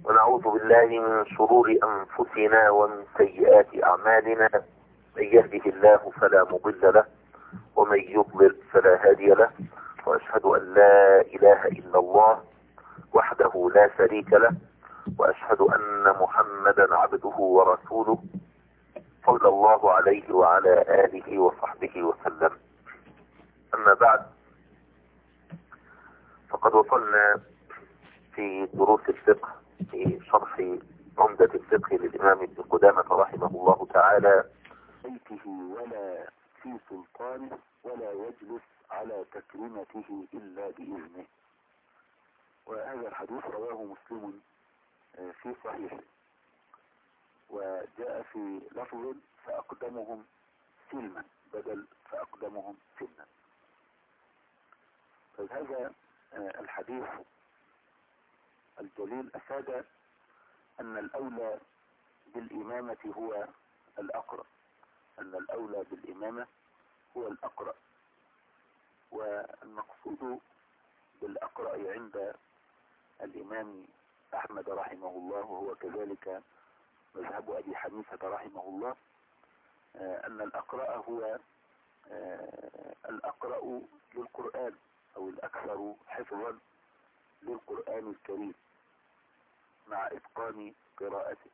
ونعوذ بالله من شرور أنفسنا ومن سيئات أعمالنا. من يهده الله فلا مضل له ومن يضلل فلا هادي له، وأشهد أن لا إله إلا الله وحده لا شريك له، وأشهد أن محمدا عبده ورسوله صلى الله عليه وعلى آله وصحبه وسلم. أما بعد، فقد وصلنا في دروس الفقه في شرح عمدة الفقه للإمام ابن قدامة رحمه الله تعالى: بيته ولا في سلطانه ولا يجلس على تكريمته إلا بإذنه. وهذا الحديث رواه مسلم في صحيحه، وجاء في لفظ فأقدمهم سلما بدل فأقدمهم سنا. فهذا الحديث الجليل أفاد أن الأولى بالإمامة هو الأقرأ، أن الأولى بالإمامة هو الأقرأ. والمقصود بالأقرأ عند الإمام أحمد رحمه الله، وهو كذلك مذهب أبي حنيفة رحمه الله، أن الأقرأ هو الأقرأ للقرآن أو الأكثر حفظا للقرآن الكريم مع إتقان قراءته.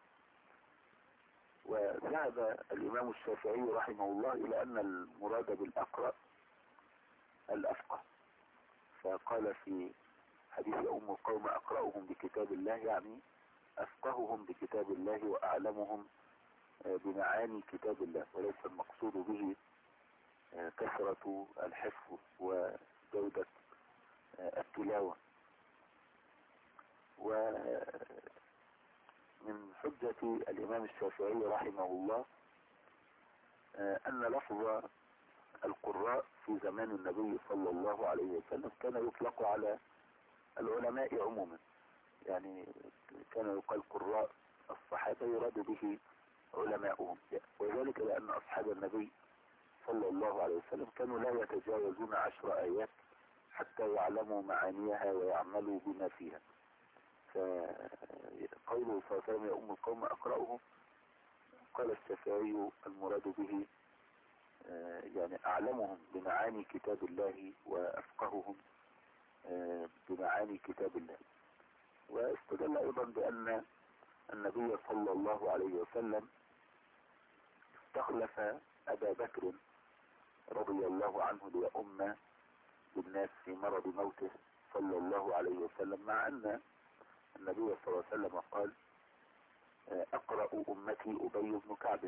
وذهب الإمام الشافعي رحمه الله إلى أن المراد بالأقرأ الأفقه، فقال في حديث أم القوم أقرأهم بكتاب الله، يعني أفقههم بكتاب الله وأعلمهم بمعاني كتاب الله، وليس المقصود به كثرة الحفظ وجودة التلاوة. ومن حجة الإمام الشافعي رحمه الله أن لفظ القراء في زمان النبي صلى الله عليه وسلم كان يطلق على العلماء عموما، يعني كان يقال قراء الصحابة يراد به علماؤهم، وذلك لأن أصحاب النبي صلى الله عليه وسلم كانوا لا يتجاوزون 10 آيات حتى يعلموا معانيها ويعملوا بما فيها. فقوله صلى الله عليه وسلم يا أم القوم أقرأهم، قال الشافعي المراد به يعني أعلمهم بمعاني كتاب الله وأفقههم بمعاني كتاب الله. واستدل أيضا بأن النبي صلى الله عليه وسلم استخلف أبا بكر رضي الله عنه ليؤم بالناس في مرض موته صلى الله عليه وسلم، مع أن النبي صلى الله عليه وسلم قال أقرأ أمتي أبي بن كعب.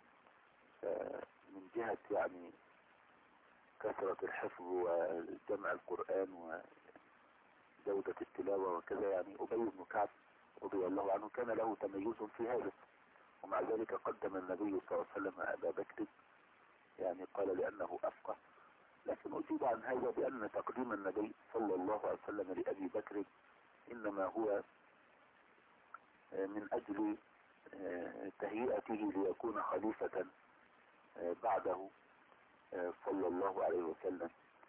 من جهة يعني كثرة الحفظ وجمع القرآن وجودة التلاوة وكذا، يعني أبي بن كعب رضي الله عنه كان له تميز في هذا، ومع ذلك قدم النبي صلى الله عليه وسلم أبا بكر، يعني قال لأنه أفقه. لكن أجيب عن هذا بأن تقديم النبي صلى الله عليه وسلم لأبي بكر إنما هو من أجل تهيئته ليكون خليفة بعده صلى الله عليه وسلم.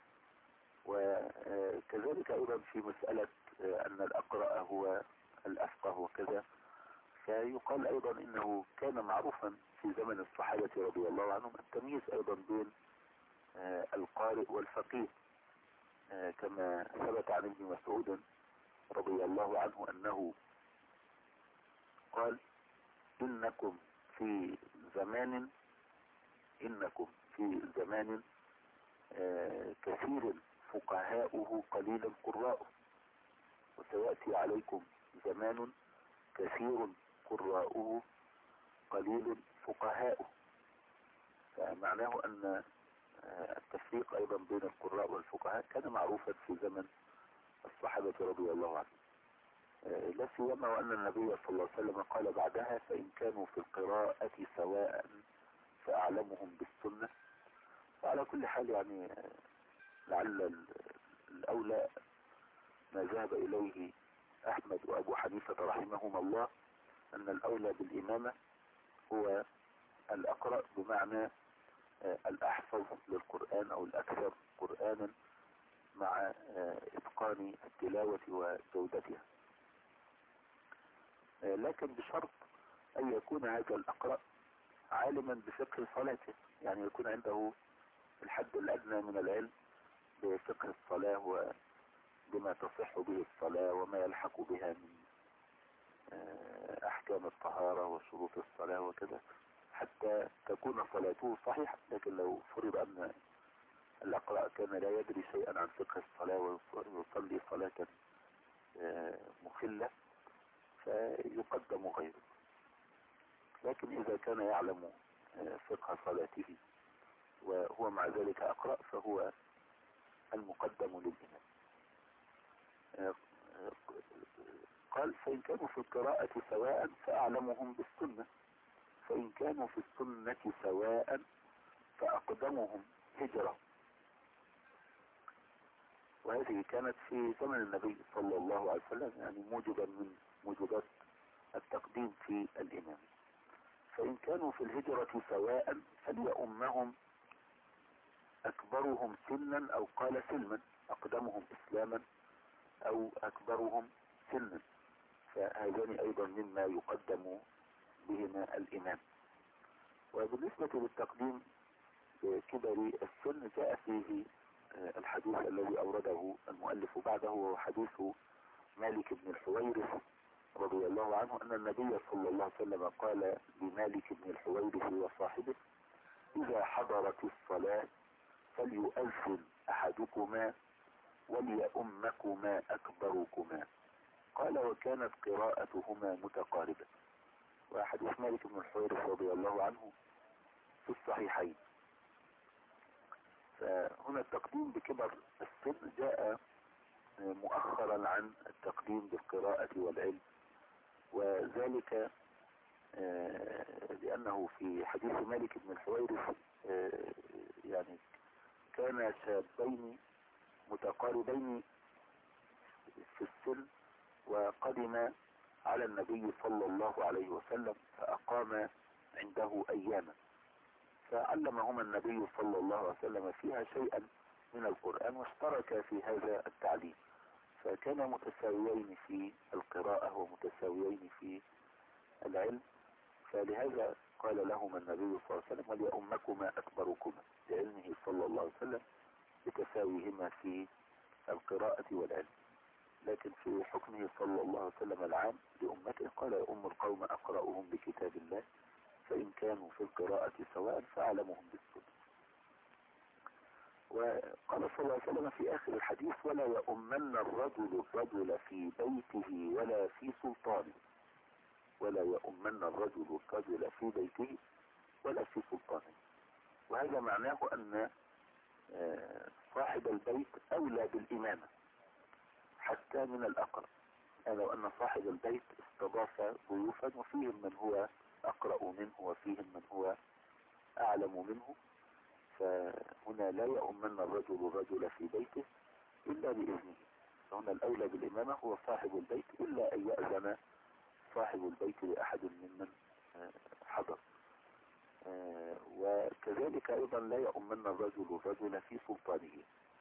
وكذلك أيضا في مسألة أن الأقرأ هو الأفقه وكذا، فيقال أيضا إنه كان معروفا في زمن الصحابة رضي الله عنهم التمييز أيضا بين القارئ والفقيه، كما ثبت عن ابن مسعود رضي الله عنه أنه قال إنكم في زمان كثير فقهاؤه قليل قراؤه، وسيأتي عليكم زمان كثير قراؤه قليل فقهاؤه. فمعناه أن التفريق أيضا بين القراء والفقهاء كان معروفا في زمن الصحابة رضي الله عنهم، لا سيما وأن النبي صلى الله عليه وسلم قال بعدها فإن كانوا في القراءة سواء فأعلمهم بالسنة. وعلى كل حال يعني لعل الأولى ما ذهب إليه أحمد وأبو حنيفة رحمهما الله، أن الأولى بالإمامة هو الأقرأ، بمعنى الأحفظ للقرآن أو الأكثر قرآنا مع إتقان التلاوة وجودتها. لكن بشرط أن يكون هذا الأقرأ عالما بفقه صلاته، يعني يكون عنده الحد الأدنى من العلم بفقه الصلاة وبما تصح به الصلاة وما يلحق بها من أحكام الطهارة وشروط الصلاة وكذا، حتى تكون صلاته صحيحة. لكن لو فرض أن الأقرأ كان لا يدري شيئا عن فقه الصلاة ويصلي صلاة مخلة فيقدم غيره. لكن إذا كان يعلم فقه صلاته وهو مع ذلك أقرأ فهو المقدم للإمام. قال فإن كانوا في القراءة سواء فأعلمهم بالسنة، فإن كانوا في السنة سواء فأقدمهم هجرة. وهذه كانت في زمن النبي صلى الله عليه وسلم، يعني موجبا من موجبات التقديم في الإمام. فإن كانوا في الهجرة سواء فليؤمهم أكبرهم سنا، أو قال سلما، أقدمهم إسلاما أو أكبرهم سنا، فهذان أيضا مما يقدم بهما الإمام. وبالنسبة للتقديم بكبر السن جاء فيه الحديث الذي أورده المؤلف بعده، وهو حديث مالك بن الحويرث رضي الله عنه أن النبي صلى الله عليه وسلم قال لمالك بن الحويرث وصاحبه: إذا حضرت الصلاة فليؤذن أحدكما وليؤمكما أكبركما. قال: وكانت قراءتهما متقاربة. وحديث مالك بن الحويرث رضي الله عنه في الصحيحين. فهنا التقديم بكبر السن جاء مؤخرا عن التقديم بالقراءة والعلم، وذلك لأنه في حديث مالك بن الحويرث يعني كان شابين متقاربين في السن، وقدم على النبي صلى الله عليه وسلم فأقام عنده أياما، فعلمهما النبي صلى الله عليه وسلم فيها شيئا من القرآن، واشترك في هذا التعليم، فكانا متساويين في القراءة ومتساويين في العلم. فلهذا قال لهما النبي صلى الله عليه وسلم: وليؤمكما أكبركما، لعلمه صلى الله عليه وسلم بتساويهما في القراءة والعلم. لكن في حكمه صلى الله عليه وسلم العام لأمته قال: يؤم القوم أقرأهم بكتاب الله، فإن كانوا في القراءة سواء فأعلمهم بالسنة. وقال صلى الله عليه وسلم في آخر الحديث: ولا يؤمن الرجل في بيته ولا في سلطانه. ولا يؤمن الرجل في بيته ولا في سلطانه. وهذا معناه أن صاحب البيت أولى بالإمامة حتى من الأقرب. لو أن صاحب البيت استضاف ضيوفا وفيهم من هو أقرأ منه وفيهم من هو أعلم منه، فهنا لا يؤمن الرجل في بيته إلا بإذنه. فهنا الأولى بالإمامة هو صاحب البيت، إلا أن يأذن صاحب البيت لأحد ممن حضر. وكذلك أيضا لا يؤمن الرجل في سلطانه.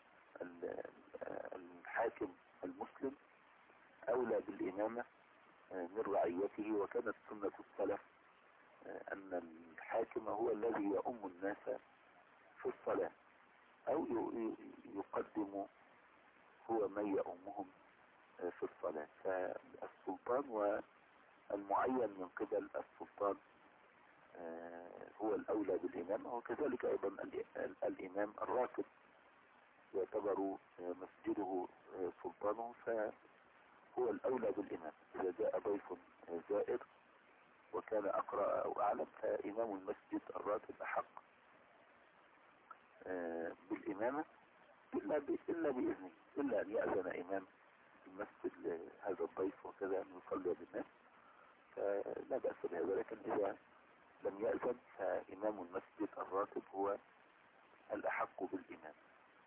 الحاكم المسلم أولى بالإمامة من رعيته، وكانت سنة السلف أن الحاكم هو الذي يؤم الناس في الصلاة، أو يقدم هو من يؤمهم في الصلاة. فالسلطان والمعين من قبل السلطان هو الأولى بالإمامة. وكذلك أيضا الإمام الراتب يعتبر مسجده سلطانه، فهو الأولى بالإمام. إذا جاء ضيف زائر وكان أقرأ أو أعلم فإمام المسجد الراتب أحق بالإمامة إلا بإذنه، إلا أن يأذن إمام المسجد لهذا الضيف وكذا أن يصلي بالناس فلا بأس بهذا. لكن إذا لم يأذن فإمام المسجد الراتب هو الأحق بالإمام.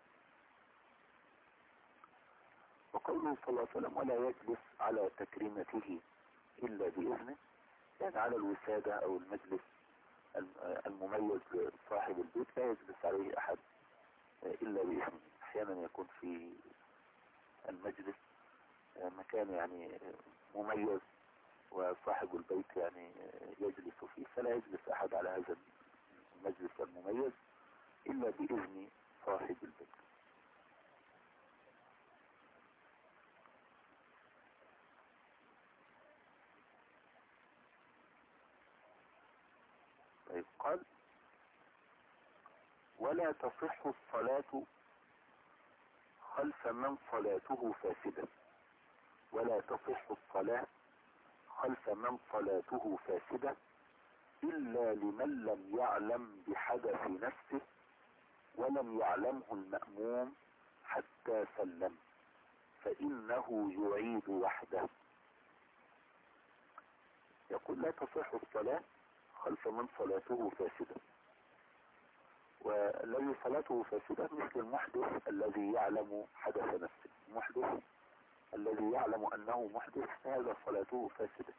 وقوله صلى الله عليه وسلم: ولا يجلس على تكريمته إلا بإذنه، يعني على الوسادة أو المجلس المميز لصاحب البيت لا يجلس عليه أحد إلا بإذنه. أحيانا يكون في المجلس مكان يعني مميز وصاحب البيت يعني يجلس فيه، فلا يجلس أحد على هذا المجلس المميز إلا بإذن صاحب البيت. طيب قال: ولا تصح الصلاة خلف من صلاته فاسدة. ولا تصح الصلاة خلف من صلاته فاسدة إلا لمن لم يعلم بحدث نفسه ولم يعلمه المأموم حتى سلم، فإنه يعيد وحده. يقول: لا تصح الصلاة خلف من صلاته فاسدة. والذي صلاته فاسدة مثل المحدث الذي يعلم حدث نفسه. المحدث الذي يعلم أنه محدث هذا صلاته فاسدة،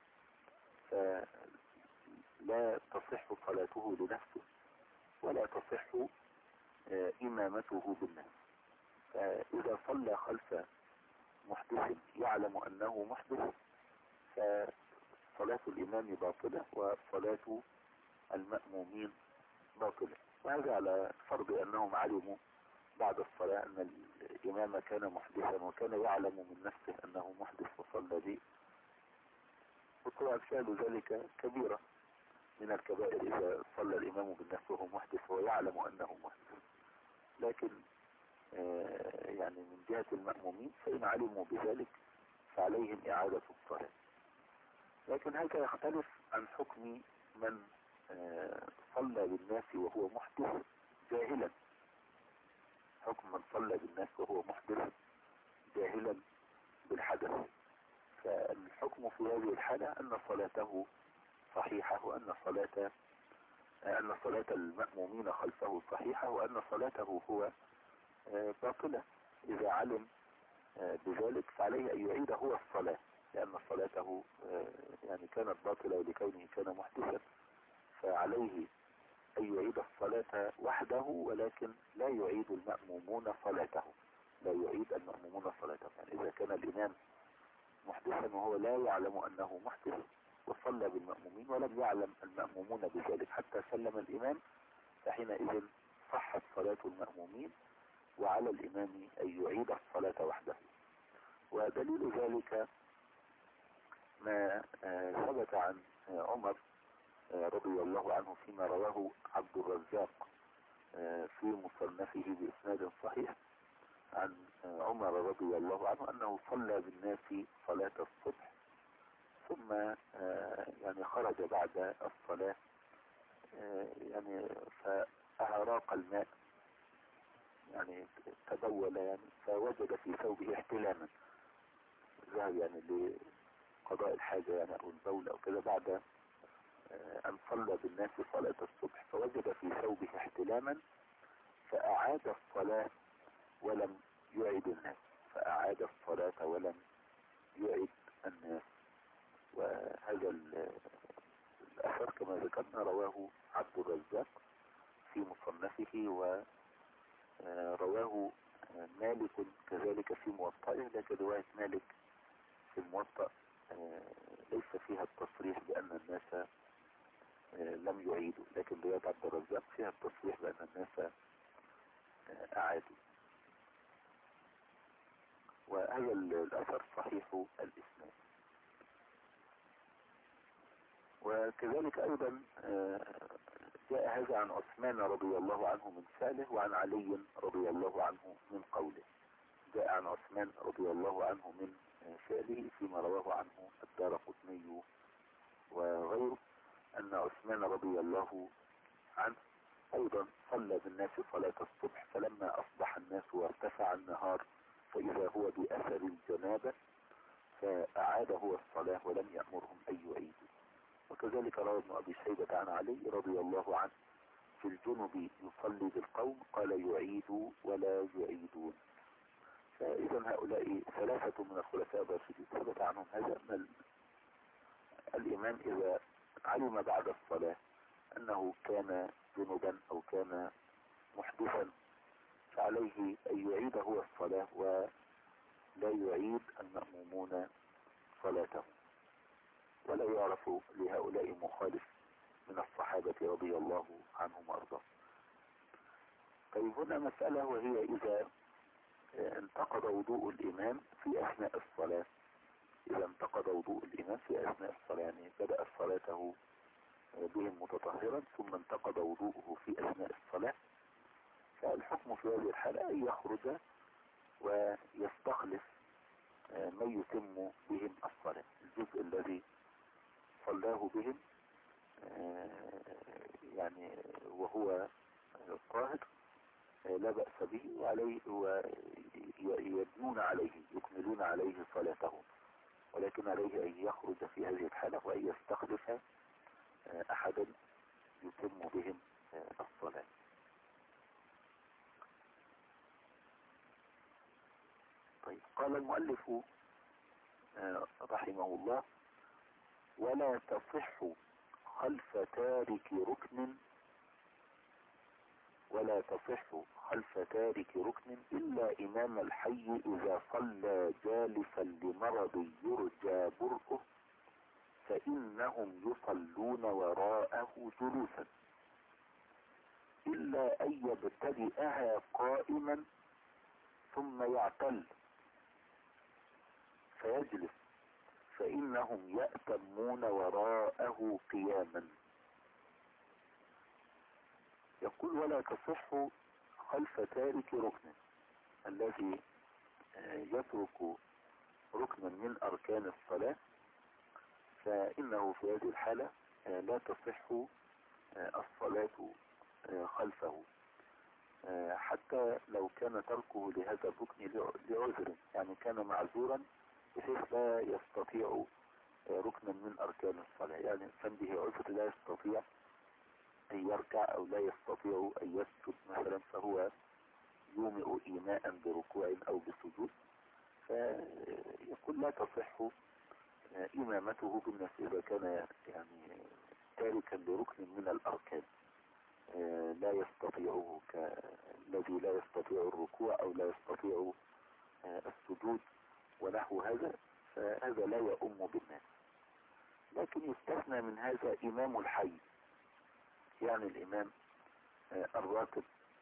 فلا تصح صلاته لنفسه ولا تصح إمامته بالناس. فإذا صلى خلف محدث يعلم أنه محدث فصلاة الإمام باطلة وصلاة المأمومين باطلة. وهذا على فرض أنهم علموا بعد الصلاة أن الإمام كان محدثا وكان يعلم من نفسه أنه محدث وصلى به. وطبعا فعل ذلك كبيرة من الكبائر إذا صلى الإمام بالنفس وهو محدث ويعلم أنه محدث. لكن يعني من جهة المأمومين فإن علموا بذلك فعليهم إعادة الصلاة. لكن هذا يختلف عن حكم من صلى بالناس وهو محدث جاهلا. حكم من صلى بالناس وهو محدث جاهلا بالحدث، فالحكم في هذه الحالة أن صلاته صحيحة، وأن صلاة المأمومين خلفه صحيحة، وأن صلاته هو باطلة. إذا علم بذلك فعليه أن يعيد هو الصلاة، لأن صلاته يعني كانت باطلة لكونه كان محدثا، فعليه أن يعيد الصلاة وحده، ولكن لا يعيد المأمومون صلاته. لا يعيد المأمومون صلاته. يعني إذا كان الإمام محدثا وهو لا يعلم أنه محدث وصلى بالمأمومين ولم يعلم المأمومون بذلك حتى سلم الإمام، فحينئذ صحت صلاة المأمومين وعلى الإمام أن يعيد الصلاة وحده. ودليل ذلك ما ثبت عن عمر رضي الله عنه فيما رواه عبد الرزاق في مصنفه بإسناد صحيح عن عمر رضي الله عنه أنه صلى بالناس صلاة الصبح، ثم يعني خرج بعد الصلاة يعني فأراق الماء، يعني تبول يعني، فوجد في ثوبه احتلاما. ذهب يعني لقضاء الحاجة يعني أو البول أو كذا بعد أن صلى بالناس صلاة الصبح، فوجد في ثوبه احتلاما فأعاد الصلاة ولم يعد الناس. فأعاد الصلاة ولم يعد الناس. وهذا الأثر كما ذكرنا رواه عبد الرزاق في مصنفه، ورواه مالك كذلك في موطئه، لكن رواية مالك في الموطأ ليس فيها التصريح بأن الناس لم يعيدوا، لكن رواية عبد الرزاق فيها التصريح بأن الناس أعادوا. وهذا الأثر صحيح الإسناد. وكذلك أيضا جاء هذا عن عثمان رضي الله عنه من فعله، وعن علي رضي الله عنه من قوله. جاء عن عثمان رضي الله عنه من فعله فيما رواه عنه الدارقطني وغيره، أن عثمان رضي الله عنه أيضا صلى بالناس صلاة الصبح، فلما أصبح الناس وارتفع النهار فإذا هو بأثر الجنابة، فأعاد هو الصلاة ولم يأمرهم أن يعيدوا. وكذلك روى ابن أبي شيبة عن علي رضي الله عنه في الجنب يصلي بالقوم قال يعيدوا ولا يعيدون. فإذا هؤلاء ثلاثة من الخلفاء الراشدين ثبت عنهم هذا، أن الإمام إذا علم بعد الصلاة أنه كان جنبا أو كان محدثا فعليه أن يعيد هو الصلاة ولا يعيد المأمومون صلاتهم. ولا يعرف لهؤلاء مخالف من الصحابة رضي الله عنهم وارضاهم. طيب هنا مسألة، وهي إذا انتقض وضوء الإمام في أثناء الصلاة. إذا انتقض وضوء الإمام في أثناء الصلاة، يعني بدأ صلاته بهم متطهرا ثم انتقض وضوءه في أثناء الصلاة، فالحكم في هذه الحالة أن يخرج ويستخلف من يتم بهم الصلاة، الجزء الذي صلاه بهم يعني وهو طاهر لا بأس به، وعليه ويبنون عليه يكملون عليه صلاتهم، ولكن عليه أن يخرج في هذه الحالة وأن يستخلف أحدا يتم بهم الصلاة. طيب قال المؤلف رحمه الله: ولا تصح خلف تارك ركن إلا إمام الحي إذا صلى جالسا لمرض يرجى برؤه، فإنهم يصلون وراءه جلوسا، إلا أن يبتدئها قائما ثم يعتل فيجلس، فإنهم يأتمون وراءه قياما. يقول: ولا تصح خلف تارك ركن، الذي يترك ركنا من أركان الصلاة، فإنه في هذه الحالة لا تصح الصلاة خلفه، حتى لو كان تركه لهذا الركن لعذر، يعني كان معذورا بحيث لا يستطيع ركنا من أركان الصلاة، يعني إنسان به عذر لا يستطيع أن يركع أو لا يستطيع أن يسجد مثلا، فهو يومئ إيماء بركوع أو بسجود، فيقول لا تصح إمامته بالناس إذا كان يعني تاركا لركن من الأركان لا يستطيعه، كالذي لا يستطيع الركوع أو لا يستطيع السجود ونحو هذا، فهذا لا يؤم بالناس. لكن يستثنى من هذا إمام الحي، يعني الإمام الراتب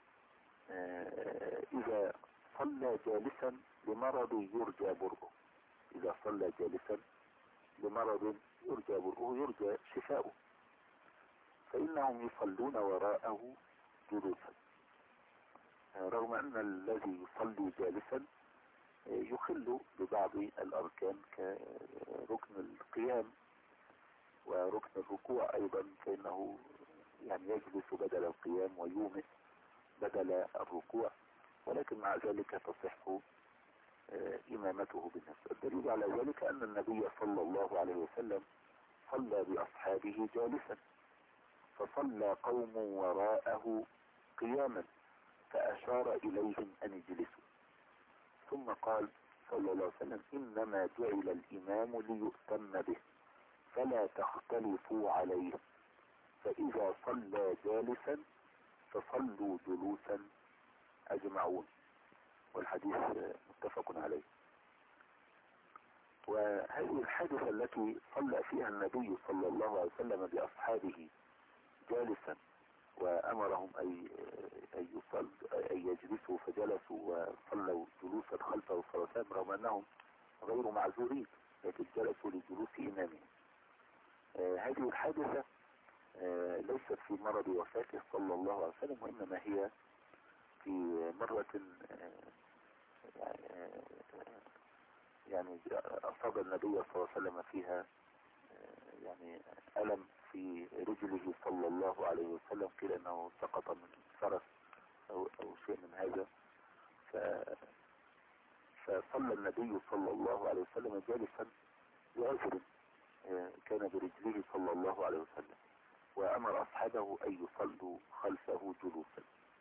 إذا صلى جالسا لمرض يرجى برؤه، إذا صلى جالسا لمرض يرجى برؤه، يرجى شفاؤه، فإنهم يصلون وراءه جلوسا، رغم أن الذي يصلي جالسا يخل ببعض الأركان كركن القيام وركن الركوع أيضا، فإنه يعني يجلس بدل القيام ويومئ بدل الركوع، ولكن مع ذلك تصح إمامته بالناس. الدليل على ذلك أن النبي صلى الله عليه وسلم صلى بأصحابه جالسا، فصلى قوم وراءه قياما فأشار إليهم أن يجلسوا، ثم قال صلى الله عليه وسلم: إنما جعل الإمام ليؤتم به فلا تختلفوا عليه، فإذا صلى جالسا فصلوا جلوسا أجمعون. والحديث متفق عليه. وهذه الحادثة التي صلى فيها النبي صلى الله عليه وسلم بأصحابه جالسا وأمرهم أن يجلسوا، فجلسوا وصلوا جلوسا خلفه صلى، رغم أنهم غير معذورين لكن جلسوا لجلوس إمامهم. هذه الحادثة ليست في مرض وفاته صلى الله عليه وسلم، وإنما هي في مرة يعني أصاب النبي صلى الله عليه وسلم فيها يعني ألم في رجله صلى الله عليه وسلم، قيل أنه سقط من فرس أو شيء من هذا، فصلى النبي صلى الله عليه وسلم جالسا بعذر كان برجله صلى الله عليه وسلم، وأمر أصحابه أن يصلوا خلفه جلوسا.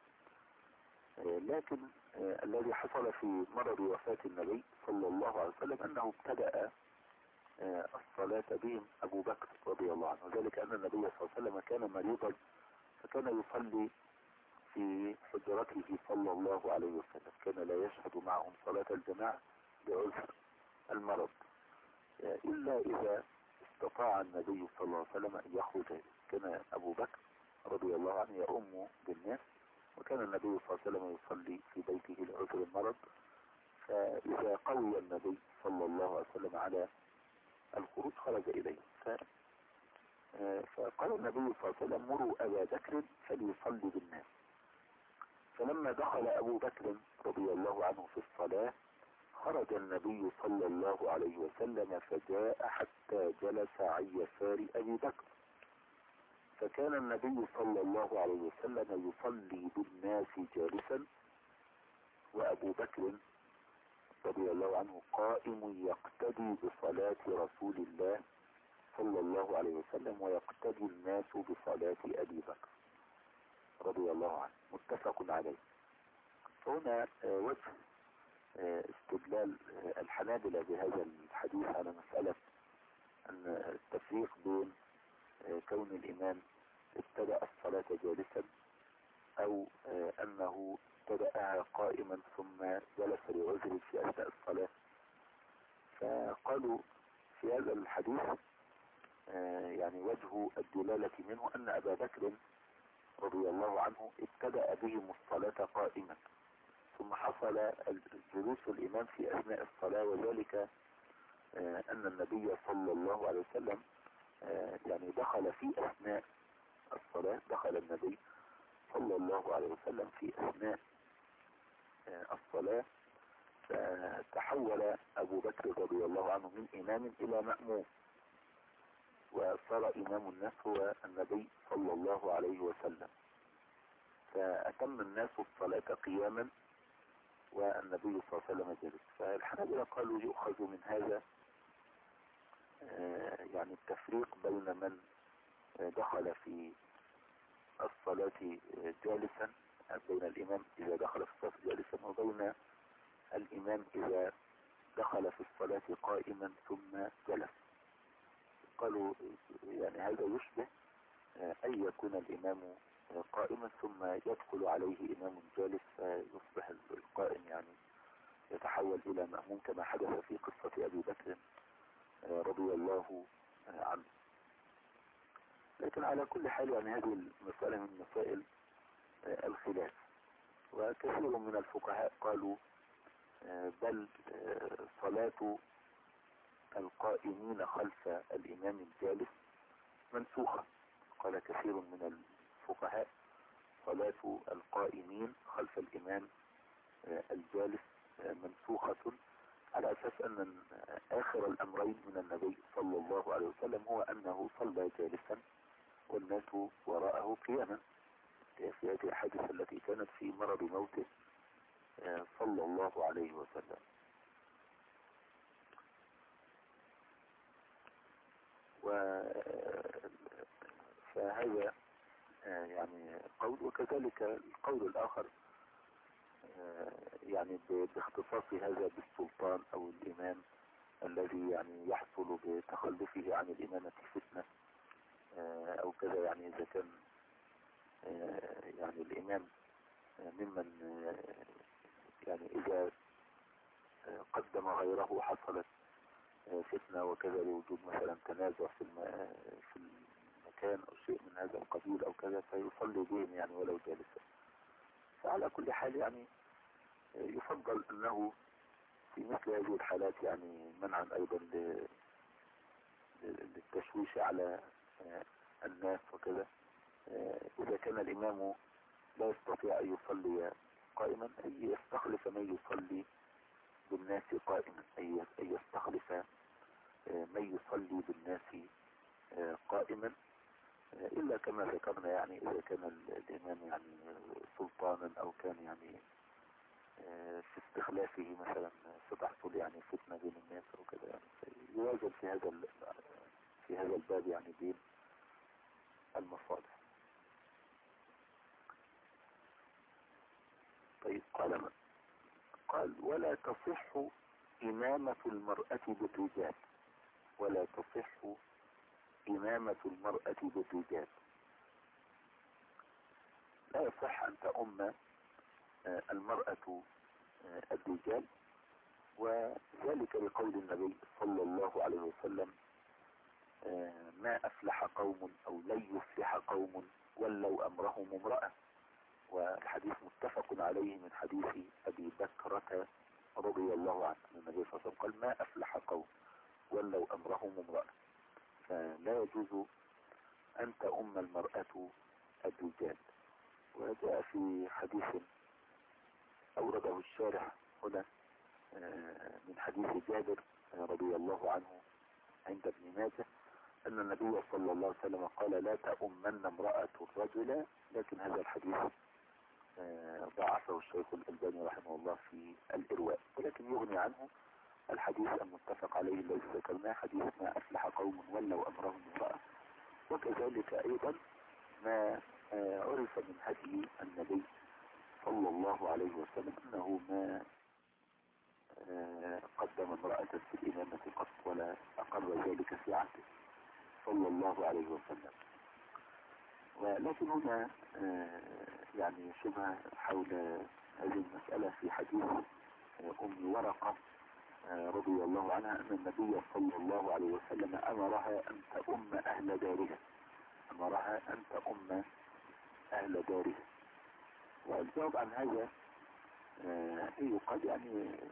لكن الذي حصل في مرض وفاة النبي صلى الله عليه وسلم أنه ابتدأ الصلاة بهم أبو بكر رضي الله عنه، وذلك أن النبي صلى الله عليه وسلم كان مريضا، فكان يصلي في حجرته صلى الله عليه وسلم، كان لا يشهد معهم صلاة الجماعة بعذر المرض، إلا إذا استطاع النبي صلى الله عليه وسلم أن يخرج. كان أبو بكر رضي الله عنه يؤم بالناس، وكان النبي صلى الله عليه وسلم يصلي في بيته لعذر المرض، فإذا قوي النبي صلى الله عليه وسلم على الخروج خرج إليه. فقال النبي صلى الله عليه وسلم مروا أبا بكر فليصلي بالناس. فلما دخل أبو بكر رضي الله عنه في الصلاة خرج النبي صلى الله عليه وسلم فجاء حتى جلس عن يسار أبي بكر، فكان النبي صلى الله عليه وسلم يصلي بالناس جالسا، وأبو بكر رضي الله عنه قائم يقتدي بصلاة رسول الله صلى الله عليه وسلم، ويقتدي الناس بصلاة أبي بكر رضي الله عنه، متفق عليه. هنا وجه استدلال الحنابلة بهذا الحديث على مسألة أن التفريق بين كون الإمام ابتدأ الصلاة جالسا أو أنه ابتدأها قائما ثم جلس لعذر في أثناء الصلاة. فقالوا في هذا الحديث يعني وجه الدلالة منه أن أبا بكر رضي الله عنه ابتدأ بهم الصلاة قائما، ثم حصل جلوس الإمام في أثناء الصلاة، وذلك أن النبي صلى الله عليه وسلم يعني دخل في أثناء الصلاة، دخل النبي صلى الله عليه وسلم في أثناء الصلاة، فتحول أبو بكر رضي الله عنه من إمام إلى مأموم، وصار إمام الناس هو النبي صلى الله عليه وسلم، فأتم الناس الصلاة قياما والنبي صلى الله عليه وسلم جلس. فالحنابلة قالوا يؤخذ من هذا يعني التفريق بين من دخل في الصلاة جالسا، بين الإمام إذا دخل في الصلاة جالسا وبين الإمام إذا دخل في الصلاة قائما ثم جلس. قالوا يعني هذا يشبه أن يكون الإمام قائما ثم يدخل عليه إمام جالس فيصبح القائم يعني يتحول إلى مأموم، كما حدث في قصة أبي بكر رضي الله عنه. لكن على كل حال يعني هذه المسألة من مسائل الخلاف، وكثير من الفقهاء قالوا بل صلاة القائمين خلف الإمام الجالس منسوخة. قال كثير من الفقهاء صلاة القائمين خلف الإمام الجالس منسوخة، على أساس أن آخر الأمرين من النبي صلى الله عليه وسلم هو أنه صلى جالسا والناس وراءه قياما، في هذه الحادثة التي كانت في مرض موته صلى الله عليه وسلم. فهذا يعني قول. وكذلك القول الآخر يعني باختصاص هذا بالسلطان أو الإمام الذي يعني يحصل بتخلفه عن الإمامة فتنة أو كذا، يعني إذا كان يعني الإمام ممن يعني إذا قدم غيره حصلت فتنة وكذا، لوجود مثلا تنازع في المكان أو شيء من هذا القبيل أو كذا، فيصلي بهم يعني ولو جالسا. فعلى كل حال يعني يفضل أنه في مثل هذه الحالات يعني منعا أيضا للتشويش على الناس وكذا، إذا كان الإمام لا يستطيع أن يصلي قائما أن يستخلف من يصلي بالناس قائما، أن يستخلف من يصلي بالناس قائما، إلا كما ذكرنا يعني إذا كان الإمام يعني سلطانا أو كان يعني في استخلافه مثلا ستحصل يعني فتنة بين الناس أو كذا، يعني يوازن في هذا الباب يعني بين المصالح. طيب قال ولا تصح إمامة المرأة بالرجال، ولا تصح إمامة المرأة بالرجال، لا يصح أن تؤم المرأة الرجال، وذلك لقول النبي صلى الله عليه وسلم ما أفلح قوم أو لن يفلح قوم ولوا أمرهم امرأة. والحديث متفق عليه من حديث أبي بكرة رضي الله عنه. النبي صلى الله عليه وسلم قال ما أفلح قوم ولوا أمرهم امرأة. فلا يجوز أن تؤم المرأة الرجال. وجاء في حديث أورده الشارح هنا من حديث جابر رضي الله عنه عند ابن ماجه أن النبي صلى الله عليه وسلم قال لا تؤمن امرأة الرجل. لكن هذا الحديث ضعفه الشيخ الألباني رحمه الله في الإرواء، ولكن يغني عنه الحديث المتفق عليه الذي ذكرناه حديث ما أفلح قوم ولوا أمرهم امرأة. وكذلك أيضا ما عرف من هدي النبي صلى الله عليه وسلم أنه ما قدم امرأة في الإمامة قط ولا أقر ذلك في عهده صلى الله عليه وسلم. ولكن هنا يعني شبه حول هذه المسألة في حديث أم ورقة رضي الله عنها أن النبي صلى الله عليه وسلم أمرها أن تؤم أهل دارها. أمرها أن تؤم أهل دارها. والجواب عن هذا يقال يعني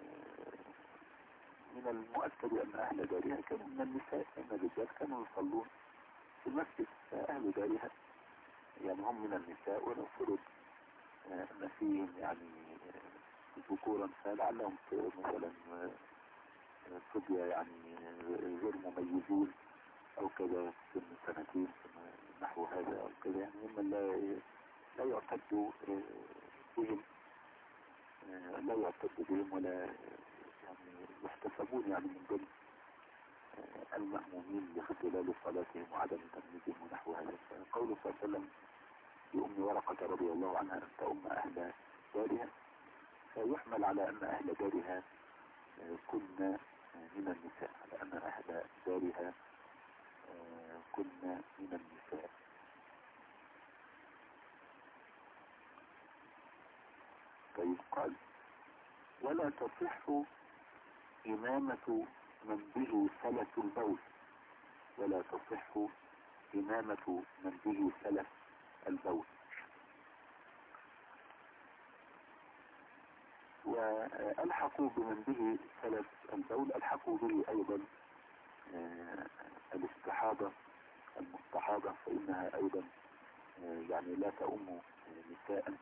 من المؤكد أن أهل دارها كانوا من النساء، أن الرجال كانوا يصلون في المسجد. أهل دارها يعني هم من النساء، ونفرض أن فيهم يعني ذكورا فلعلهم مثلا صبية يعني غير مميزين أو كذا سن سنتين نحو هذا أو كذا، يعني ممن لا يعتد بهم ولا يعني يحتسبون يعني من ضمن المأمومين لاختلال صلاتهم وعدم تمييزهم ونحو هذا. فقوله صلى الله عليه وسلم لأم ورقة رضي الله عنها أن تؤم أهل دارها فيحمل على أن أهل دارها كنا من النساء، على أن أهل دارها كنا من النساء. طيب قال ولا تصح إمامة من به سلس البول. ولا تصح إمامة من به سلس البول. والحقوا بمن به سلس البول الحقوا به أيضا الاستحاضة المستحاضة، فإنها أيضا يعني لا تؤم نساء،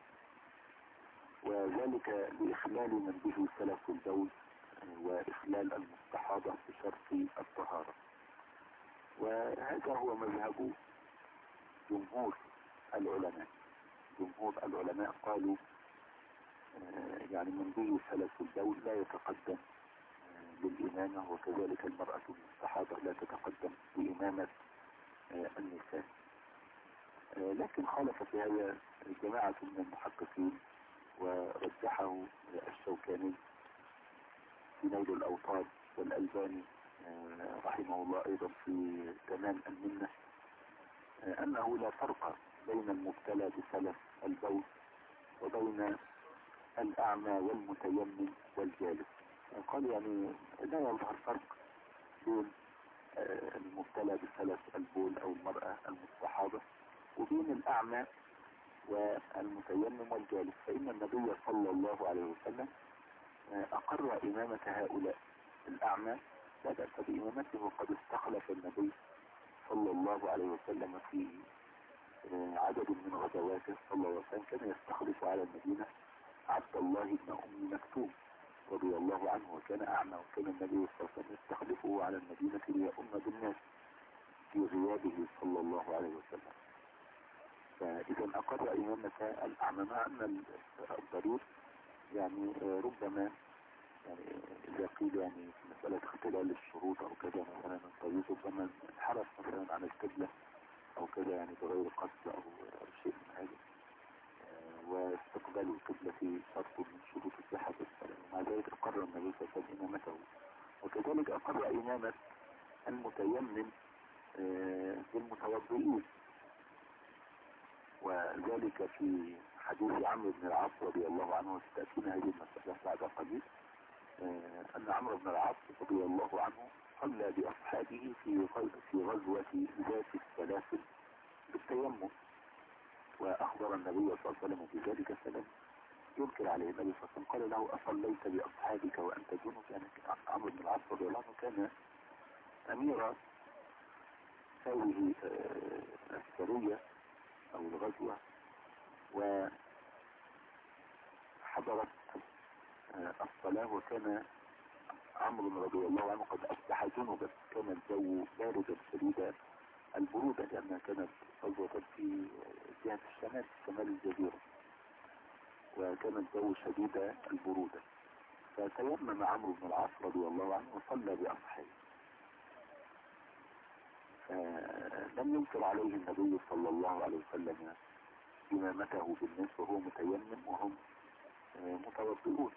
وذلك لإخلال من به سلس البول وإخلال المستحاضة بشرط الطهارة. وهذا هو مذهب جمهور العلماء. جمهور العلماء قالوا يعني من به سلس البول لا يتقدم للإمامة، وكذلك المرأة المستحاضة لا تتقدم لإمامة النساء. لكن خالف في هذا جماعة من المحققين ورجحه الشوكاني في نيل الأوطار والألباني رحمه الله أيضا في تمام المنة أنه لا فرق بين المبتلى بسلس البول وبين الأعمى والمتيمم والجالس. قال يعني لا يظهر فرق بين المبتلى بسلس البول أو المرأة المستحاضة وبين الأعمى والمتيمم والجالس، فإن النبي صلى الله عليه وسلم أقر إمامة هؤلاء. الأعمى لا بأس بإمامته، وقد استخلف النبي صلى الله عليه وسلم في عدد من غزواته صلى الله عليه وسلم كان يستخلف على المدينة عبد الله بن أم مكتوم رضي الله عنه، وكان أعمى، وكان النبي صلى الله عليه وسلم يستخلفه على المدينة ليؤم بالناس في غيابه صلى الله عليه وسلم. فإذا أقر إمامة الأعمى، مع أن الضرير يعني ربما يعني إذا قيل يعني في مسألة اختلال الشروط أو كذا مثلا الطريق ربما انحرف مثلا عن القبلة أو كذا يعني بغير قصد أو شيء من هذا، واستقبال القبلة شرط من شروط صحة الصلاة، ومع ذلك أقر النبي صلى الله عليه وسلم إمامته. وكذلك أقر إمامة المتيمم بالمتوضئين، وذلك في حديث عمرو بن العاص رضي الله عنه، وستأتينا هذه المسألة بعد قليل، أن عمرو بن العاص رضي الله عنه صلى بأصحابه في غزوة ذات السلاسل بالتيمم، وأخبر النبي صلى الله عليه وسلم بذلك، فلم ينكر عليه النبي صلى الله عليه وسلم. قال له: أصليت بأصحابك وأنت جنب؟ يعني عمرو بن العاص رضي الله عنه كان أمير هذه السرية أو الغزوة، وحضرت الصلاة، وكان عمرو رضي الله عنه قد أصبح جنبا، كان الجو باردا شديد البرودة، لأنها كانت غزوة في جهة الشمال، شمال الجزيرة، وكان الجو شديد البرودة. فتيمم عمرو بن العاص رضي الله عنه وصلى بأصحابه، فلم ينكر عليه النبي صلى الله عليه وسلم إمامته بالناس وهو متيمم وهم متوضئون.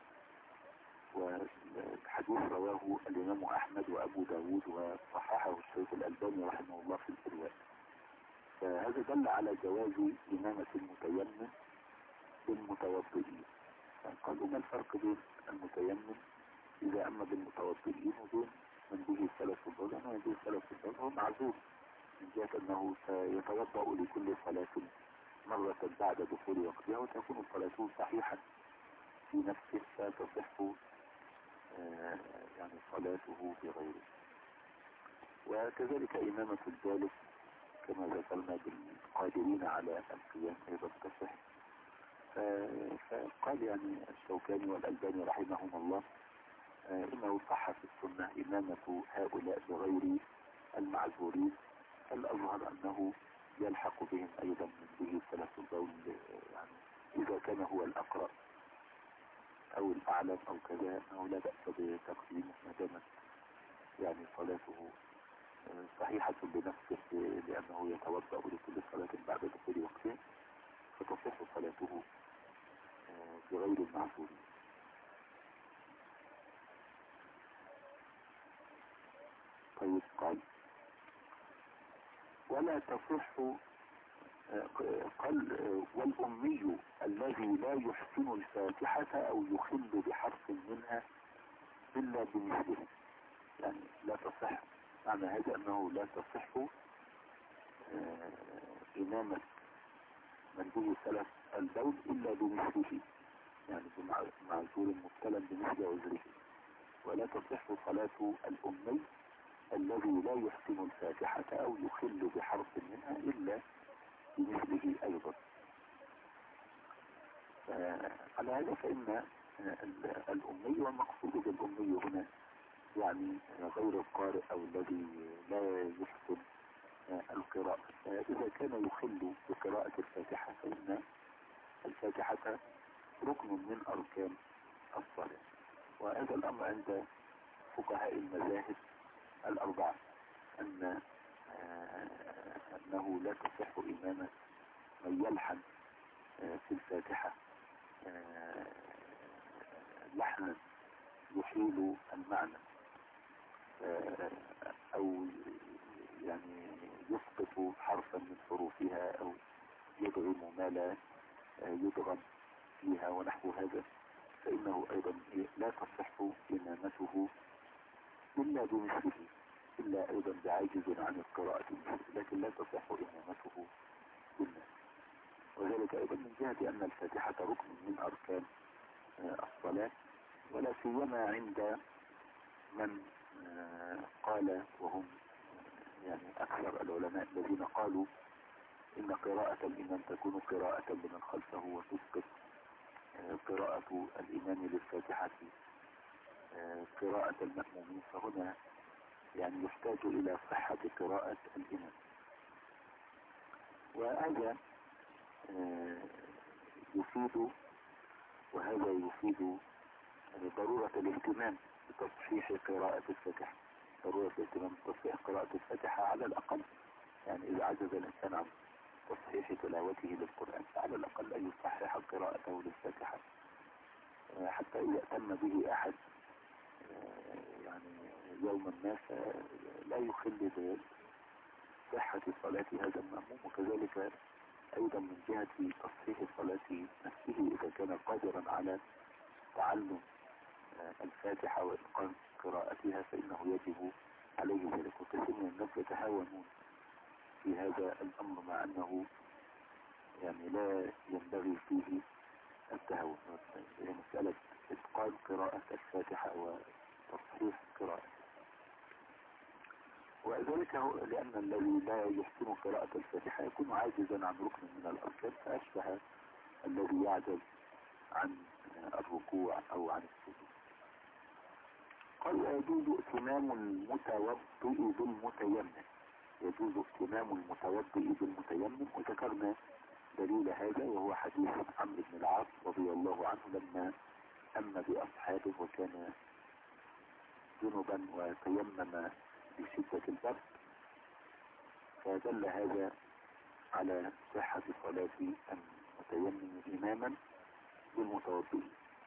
والحديث رواه الإمام أحمد وأبو داود وصححه الشيخ الألباني رحمه الله في الإرواء. فهذا دل على جواز إمامة المتيمم بالمتوضئين. فقالوا: ما الفرق بين المتيمم إذا أما بالمتوضئين وبين من به سلف الظل؟ من به سلف الظل هو معذور من جهة أنه سيتوضأ لكل صلاة مرة بعد دخول وقتها، وتكون صلاته صحيحة في نفسه، فتصح يعني صلاته بغيره. وكذلك إمامة الجالس كما ذكرنا بالقادرين على القيام أيضا تصح. فقال يعني الشوكاني والألباني رحمهم الله إنه صح في السنة إمامة هؤلاء بغير المعذورين، فالأظهر أنه يلحق بهم أيضا من به سلف البول، يعني إذا كان هو الأقرأ أو الأعلم أو كذا، أنه لا بأس بتقديمه ما دامت يعني صلاته صحيحة بنفسه، لأنه يتوضأ لكل صلاة بعد دخول وقتها، فتصح صلاته بغير المعذورين. طيب، قال: ولا تصح، قال: والأمي الذي لا يحسن الفاتحة أو يخل بحرف منها إلا بمثله. يعني لا تصح، معنى هذا أنه لا تصح إمامة من به سلف البول إلا بمثله، يعني بمعذور مبتلى بمثل عذره. ولا تصح صلاة الأمي الذي لا يحسن الفاتحة أو يخل بحرف منها إلا بمثله أيضا. على هذا فإن الأمي، والمقصود بالأمي هنا يعني غير القارئ أو الذي لا يحسن القراءة، إذا كان يخل بقراءة الفاتحة فإن الفاتحة ركن من أركان الصلاة. وهذا الأمر عند فقهاء المذاهب الأربعة، أنه لا تصح إمامة من يلحن في الفاتحة لحنا يحيل المعنى، أو يعني يسقط حرفا من حروفها، أو يدغم ما لا يدغم فيها ونحو هذا، فإنه أيضا لا تصح إمامته إلا بمثله، إلا أيضا بعاجز عن القراءة بمثله، لكن لا تصح إمامته بالناس. وذلك أيضا من جهة أن الفاتحة ركن من أركان الصلاة، ولا سيما عند من قال، وهم يعني أكثر العلماء الذين قالوا إن قراءة الإمام تكون قراءة لمن خلفه وتسقط قراءة الإمام للفاتحة قراءة المأمومين، فهنا يعني يحتاج إلى صحة قراءة الإمام. وهذا يفيد ضرورة الاهتمام بتصحيح قراءة الفاتحة، ضرورة الاهتمام بتصحيح قراءة الفاتحة على الأقل. يعني إذا عجز الإنسان عن تصحيح تلاوته للقرآن فعلى الأقل أن يصحح قراءته للفاتحة، حتى إذا أتم به أحد يعني يوما ما لا يخل بصحة صلاة هذا المأموم. وكذلك أيضا من جهة تصحيح صلاة نفسه، إذا كان قادرا على تعلم الفاتحة وإتقان قراءتها فإنه يجب عليه ذلك. وكثير من الناس يتهاونون في هذا الأمر مع أنه يعني لا ينبغي فيه التهاون. هي مسألة إتقان قراءة الفاتحة وتصحيح قراءة، وذلك هو لأن الذي لا يحسن قراءة الفاتحة يكون عاجزا عن ركن من الأركان، فأشبه الذي يعجز عن الركوع أو عن السجود. قال يجوز ائتمام المتوضئ بالمتيمم، يجوز ائتمام المتوضئ بالمتيمم، وذكرنا دليل هذا وهو حديث عمرو بن العاص رضي الله عنه لما أما بأصحابه وكان جنبا وتيمم بشدة البرد، فدل هذا على صحة صلاة المتيمم إماما بالمتوضئين.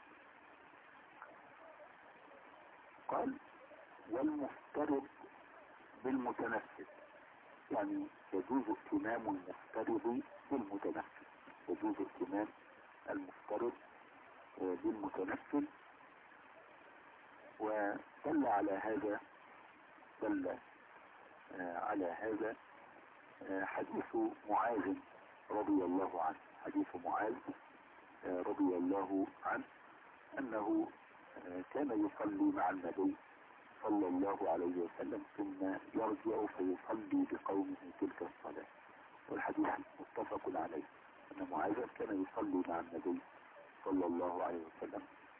قال والمفترض بالمتنفذ، يعني يجوز ائتمام المفترض بالمتنفذ، يجوز ائتمام المفترض بالمتنفذ. ودل على هذا حديث معاذ رضي الله عنه، حديث معاذ رضي الله عنه أنه كان يصلي مع النبي صلى الله عليه وسلم ثم يرجع فيصلي بقومه تلك الصلاة. والحديث متفق عليه أن معاذ كان يصلي مع النبي صلى الله عليه وسلم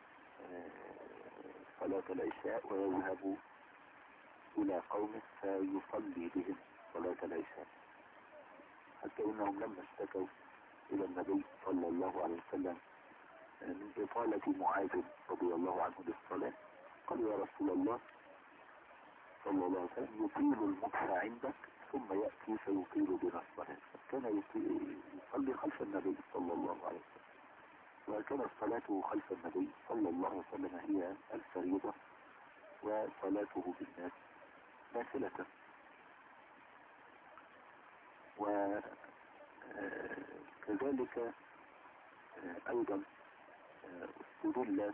صلاة العشاء ويذهب إلى قومه فيصلي بهم صلاة العشاء، حتى إنهم لما اشتكوا إلى النبي صلى الله عليه وسلم من إطالة معاذ رضي الله عنه للصلاة قالوا يا رسول الله صلى الله عليه وسلم يطيل المكث عندك ثم يأتي فيطيل بنا الصلاة. كان يصلي خلف النبي صلى الله عليه وسلم، وكانت صلاته خلف النبي صلى الله عليه وسلم هي الفريضة وصلاته بالناس نافلة. وكذلك أيضا استدل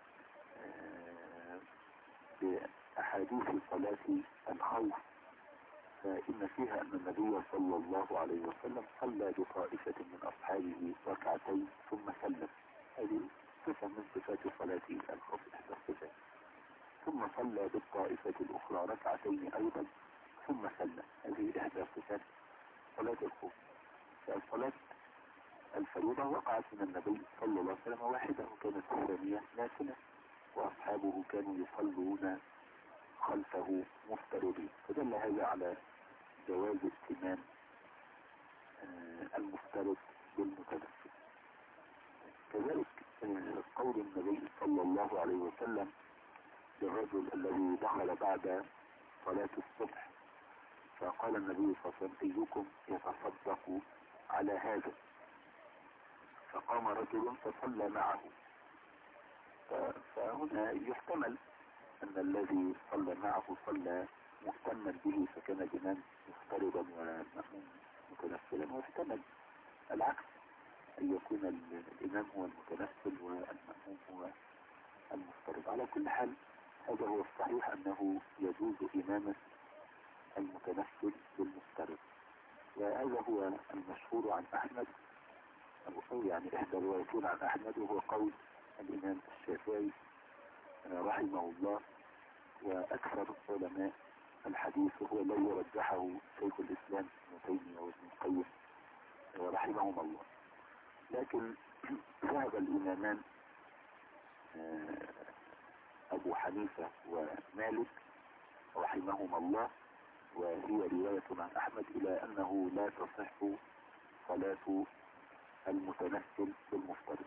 بأحاديث صلاة الخوف، فإن فيها أن النبي صلى الله عليه وسلم صلى بطائفة من أصحابه ركعتين ثم سلم، هذه صفة من صفات صلاة الخوف إحدى الصفات، ثم صلى بالطائفة الأخرى ركعتين أيضا ثم سلم، هذه إحدى صفات صلاة الخوف. فالصلاة الفريضة وقعت من النبي صلى الله عليه وسلم واحدة، وكانت الثانية نافلة، وأصحابه كانوا يصلون خلفه مفترضين، فدل هذا على جواز ائتمام المفترض بالمتنفذ. كذلك قول النبي صلى الله عليه وسلم للرجل الذي دخل بعد صلاة الصبح فقال النبي صلى الله عليه وسلم أيكم يتصدق على هذا، فقام رجل فصلى معه، فهنا يحتمل أن الذي صلى معه صلى مهتما به فكان الإمام مفترضا ومأموم متنفلا، واحتمل العكس أن يكون الإمام هو المتنفل والمأموم هو المفترض. على كل حال هذا هو الصحيح أنه يجوز إمامة المتنفل بالمفترض، وهذا هو المشهور عن أحمد، أو يعني إحدى الروايتين عن أحمد، وهو قول الإمام الشافعي رحمه الله وأكثر علماء الحديث، وهو الذي رجحه شيخ الإسلام ابن تيمية وابن القيم رحمهم الله. لكن ذهب الإمامان أبو حنيفة ومالك رحمهما الله، وهي رواية عن أحمد، إلى أنه لا تصح صلاة المتنفل بالمفترض.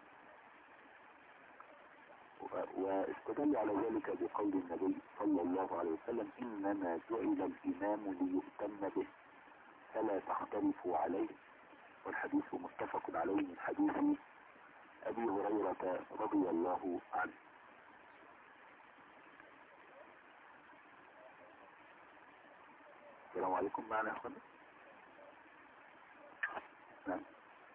واستدل على ذلك بقول النبي صلى الله عليه وسلم إنما جعل الإمام ليؤتم به فلا تختلفوا عليه، والحديث متفق عليه من حديث أبي هريرة رضي الله عنه. السلام عليكم، معنا يا أخوانا؟ نعم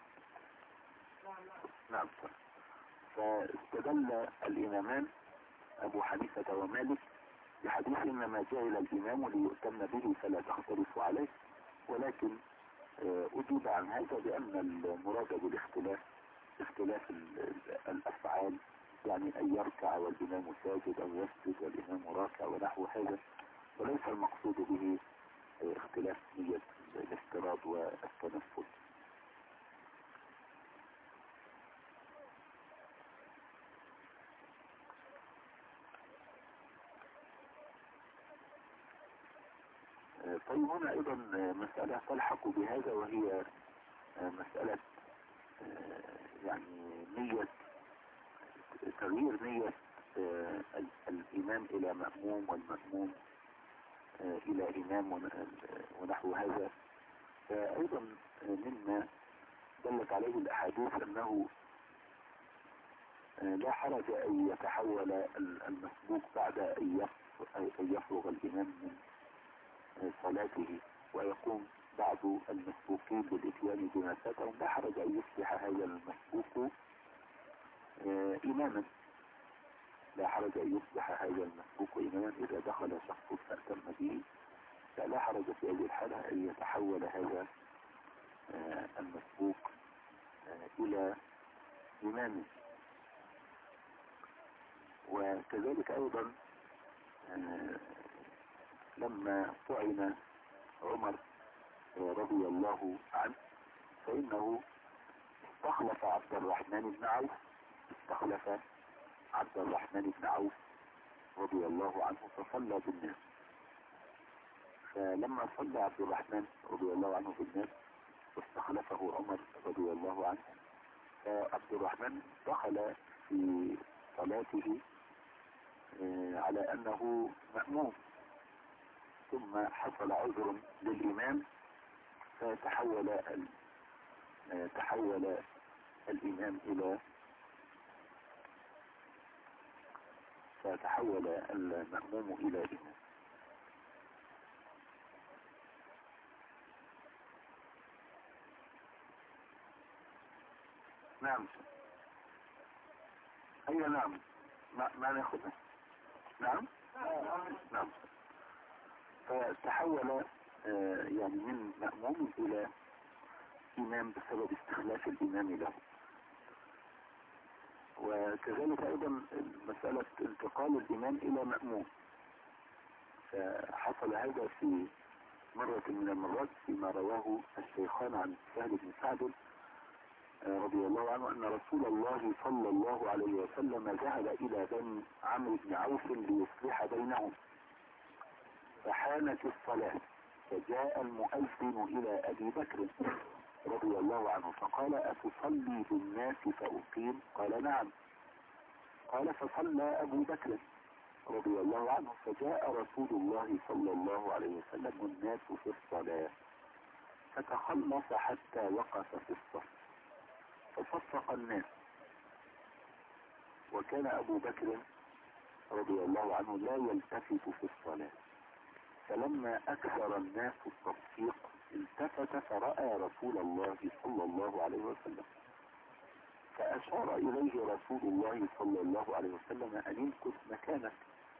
نعم. فاستدل الإمامان أبو حنيفة ومالك بحديث إنما جعل الإمام ليؤتم به فلا تختلفوا عليه، ولكن أجيب عن هذا بأن المراد بالاختلاف اختلاف الأفعال، يعني أن يركع والإمام ساجد أو يسجد والإمام راكع ونحو هذا، وليس المقصود به اختلاف نية الافتراض والتنفل. طيب هنا أيضا مسألة تلحق بهذا، وهي مسألة يعني نية تغيير نية الإمام إلى مأموم والمأموم إلى إمام ونحو هذا. فأيضا مما دلت عليه الأحاديث أنه لا حرج أن يتحول المسبوق بعد أن يفرغ الإمام من صلاته ويقوم بعض المسبوقين بالإتيان بما فاتهم، لا حرج أن يصبح هذا المسبوق إماما، لا حرج أن يصبح هذا المسبوق إماما إذا دخل شخص فأتم به، فلا حرج في هذه الحالة أن يتحول هذا المسبوق إلى إمام. وكذلك أيضا لما طعن عمر رضي الله عنه فإنه استخلف عبد الرحمن بن عوف رضي الله عنه فصلى بالناس. فلما صلى عبد الرحمن رضي الله عنه بالناس واستخلفه عمر رضي الله عنه، فعبد الرحمن دخل في صلاته على أنه مأموم، ثم حصل عذر للإمام فتحول الإمام إلى فتحول المأموم إلى إمام. نعم أيوة نعم ما ناخذها. نعم فتحول يعني من مأموم إلى إمام بسبب استخلاف الإمام له. وكذلك أيضا مسألة انتقال الإمام إلى مأموم، فحصل هذا في مرة من المرات فيما رواه الشيخان عن سهل بن سعد رضي الله عنه أن رسول الله صلى الله عليه وسلم ذهب إلى بني عمرو بن عوف ليصلح بينهم، فحانت الصلاة فجاء المؤذن إلى أبي بكر رضي الله عنه فقال أتصلي بالناس فأقيم؟ قال نعم. قال فصلى أبو بكر رضي الله عنه فجاء رسول الله صلى الله عليه وسلم والناس في الصلاة فتخلص حتى وقف في الصف فصفق الناس، وكان أبو بكر رضي الله عنه لا يلتفت في الصلاة، فلما أكثر الناس التصفيق التفت فرأى رسول الله صلى الله عليه وسلم فأشار إليه رسول الله صلى الله عليه وسلم أن يمكث مكانك،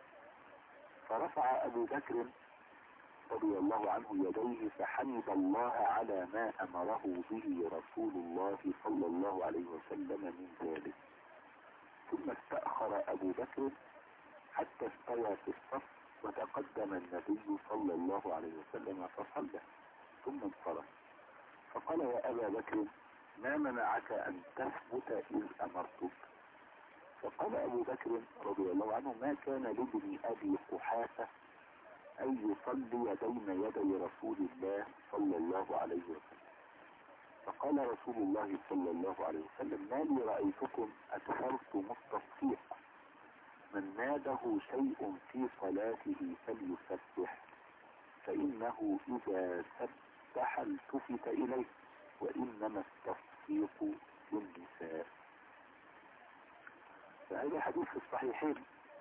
فرفع أبو بكر رضي الله عنه يديه فحمد الله على ما أمره به رسول الله صلى الله عليه وسلم من ذلك، ثم استأخر أبو بكر حتى استوى في الصف وتقدم النبي صلى الله عليه وسلم فصلى ثم انصرف، فقال يا أبا بكر ما منعك أن تثبت إذ أمرتك؟ فقال أبو بكر رضي الله عنه ما كان لابن أبي قحافة أن يصلي بين يدي رسول الله صلى الله عليه وسلم. فقال رسول الله صلى الله عليه وسلم ما لي رأيتكم أكثرتم التصفيق، من ناده شيء في صلاته فليسبح فإنه إذا سبح التفت إليه وإنما التصفيق للنساء. فهذا حديث في الصحيحين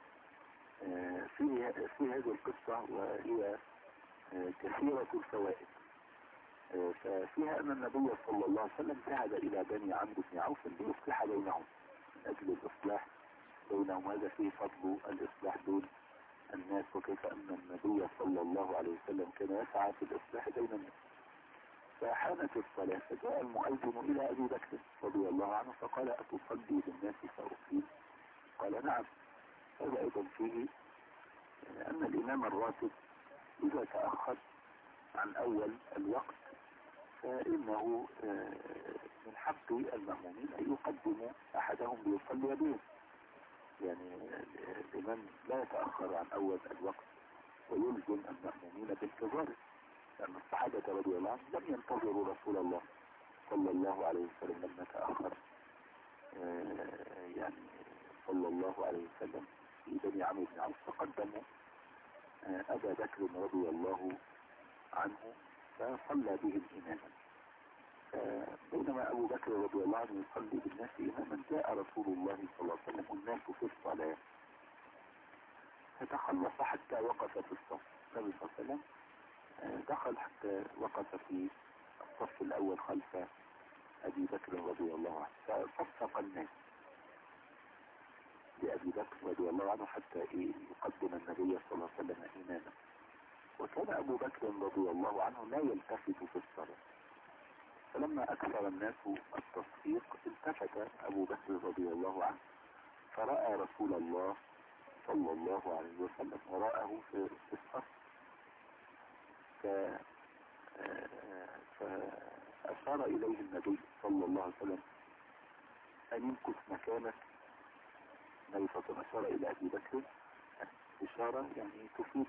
في هذه القصة، وهي كثيرة الفوائد. ففيها أن النبي صلى الله عليه وسلم ذهب إلى بني عمرو بن عوف ليصلح بينهم من أجل الإصلاح بينهم. هذا فيه فضل الإصلاح بين الناس، وكيف أن النبي صلى الله عليه وسلم كان يسعى في الإصلاح بين الناس. فحانت الصلاة فجاء المؤذن إلى أبي بكر رضي الله عنه فقال: أتصلي بالناس فأقيم؟ قال: نعم. هذا أيضا فيه أن الإمام الراتب إذا تأخر عن أول الوقت فإنه من حق المأمومين أن يقدموا أحدهم ليصلي بهم. يعني الإمام لا يتأخر عن أول الوقت ويلزم المأمومين بانتظاره، لأن الصحابة رضي الله عنهم لم ينتظروا رسول الله صلى الله عليه وسلم لما تأخر يعني صلى الله عليه وسلم في بني عمرو بن عوف، فقدموا أبا بكر رضي الله عنه فصلى بهم إماما. بينما أبو بكر رضي الله عنه يصلي بالناس إماما جاء رسول الله صلى الله عليه وسلم والناس في الصلاة فتخلص حتى وقف في الصف. النبي صلى الله عليه وسلم دخل حتى وقف في الصف الأول خلف أبي بكر رضي الله عنه، فصفق الناس لأبي بكر رضي الله عنه حتى يقدم النبي صلى الله عليه وسلم إماما. وكان أبو بكر رضي الله عنه لا يلتفت في الصلاة، فلما أكثر الناس التصفيق التفت أبو بكر رضي الله عنه فرأى رسول الله صلى الله عليه وسلم وراءه في الصف، فأشار إليه النبي صلى الله عليه وسلم أن يمكث مكانك. النبي صلى الله عليه وسلم أشار إلى أبي بكر إشارة يعني تفيد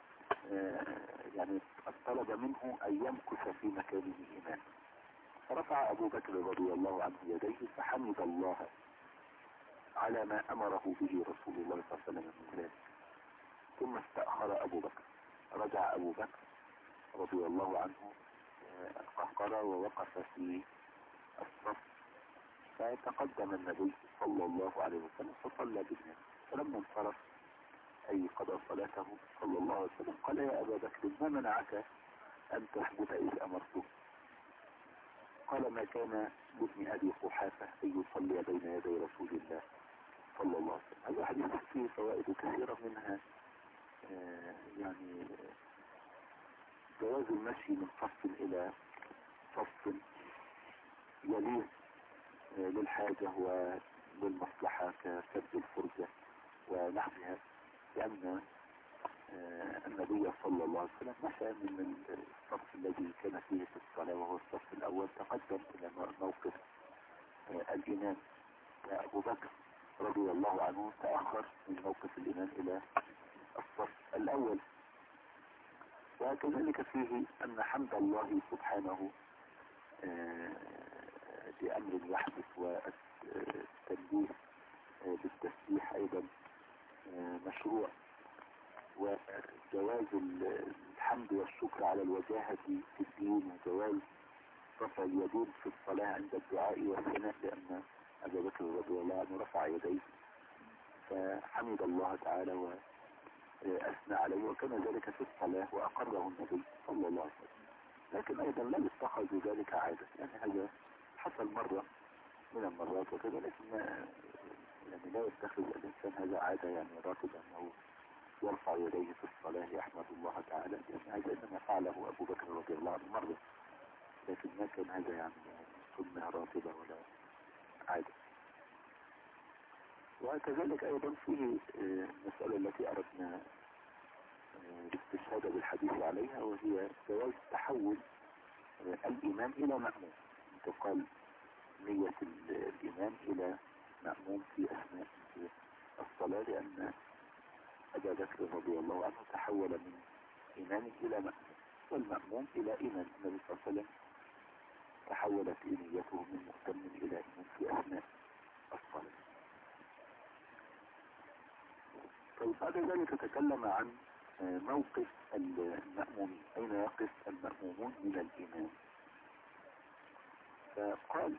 يعني طلب منه أن يمكث في مكانه إماما. فرفع أبو بكر رضي الله عنه يديه فحمد الله على ما أمره به رسول الله صلى الله عليه وسلم من ذلك، ثم استأخر أبو بكر. رجع أبو بكر رضي الله عنه القهقرة ووقف في الصف، فتقدم النبي صلى الله عليه وسلم فصلى بالناس. فلما انصرف أي قضى صلاته صلى الله عليه وسلم قال: يا أبا بكر ما منعك أن تثبت إذ أمرته؟ قال: ما كان لابن أبي قحافة أن يصلي بين يدي رسول الله صلى الله عليه وسلم. هذا حديث فيه فوائد كثيرة، منها يعني جواز المشي من صف إلى صف يليه للحاجة وللمصلحة كسد الفرجة ونحوها، لأن النبي صلى الله عليه وسلم مشى من الصف الذي كان فيه في الصلاة وهو الصف الأول تقدم إلى موقف الإمام. أبو بكر رضي الله عنه تأخر من موقف الإمام إلى الصف الأول. وكذلك فيه أن حمد الله سبحانه بأمر يحدث والتنبيه بالتسبيح أيضا مشروع، وجواز الحمد والشكر على الوجاهة في الدين، وجواز رفع اليدين في الصلاة عند الدعاء والثناء، لأن أبا بكر رضي الله عنه رفع يديه فحمد الله تعالى وأثنى عليه، وكان ذلك في الصلاة وأقره النبي صلى الله عليه وسلم. لكن أيضا لا يتخذ ذلك عادة، يعني هذا حصل مرة من المرات وكذا، لكن يعني لا يتخذ الإنسان هذا عادة يعني راتب أنه يرفع يديه في الصلاة يحمد الله تعالى، لأن هذا إنما فعله أبو بكر رضي الله عنه مرة، لكن ما كان هذا يعني سنة راتبة ولا عادة. وكذلك أيضا فيه المسألة التي أردنا الاستشهاد بالحديث عليها، وهي جواز تحول الإمام إلى مأموم، انتقال نية الإمام إلى مأموم في أثناء الصلاة، لأن أبا بكر رضي الله عنه تحول من إمام إلى مأموم، والمأموم إلى إمام. النبي صلى الله عليه وسلم تحولت نيته من مهتم إلى إمام في أثناء الصلاة. طيب بعد ذلك تكلم عن موقف المأمومين، أين يقف المأمومون من الإمام. فقال: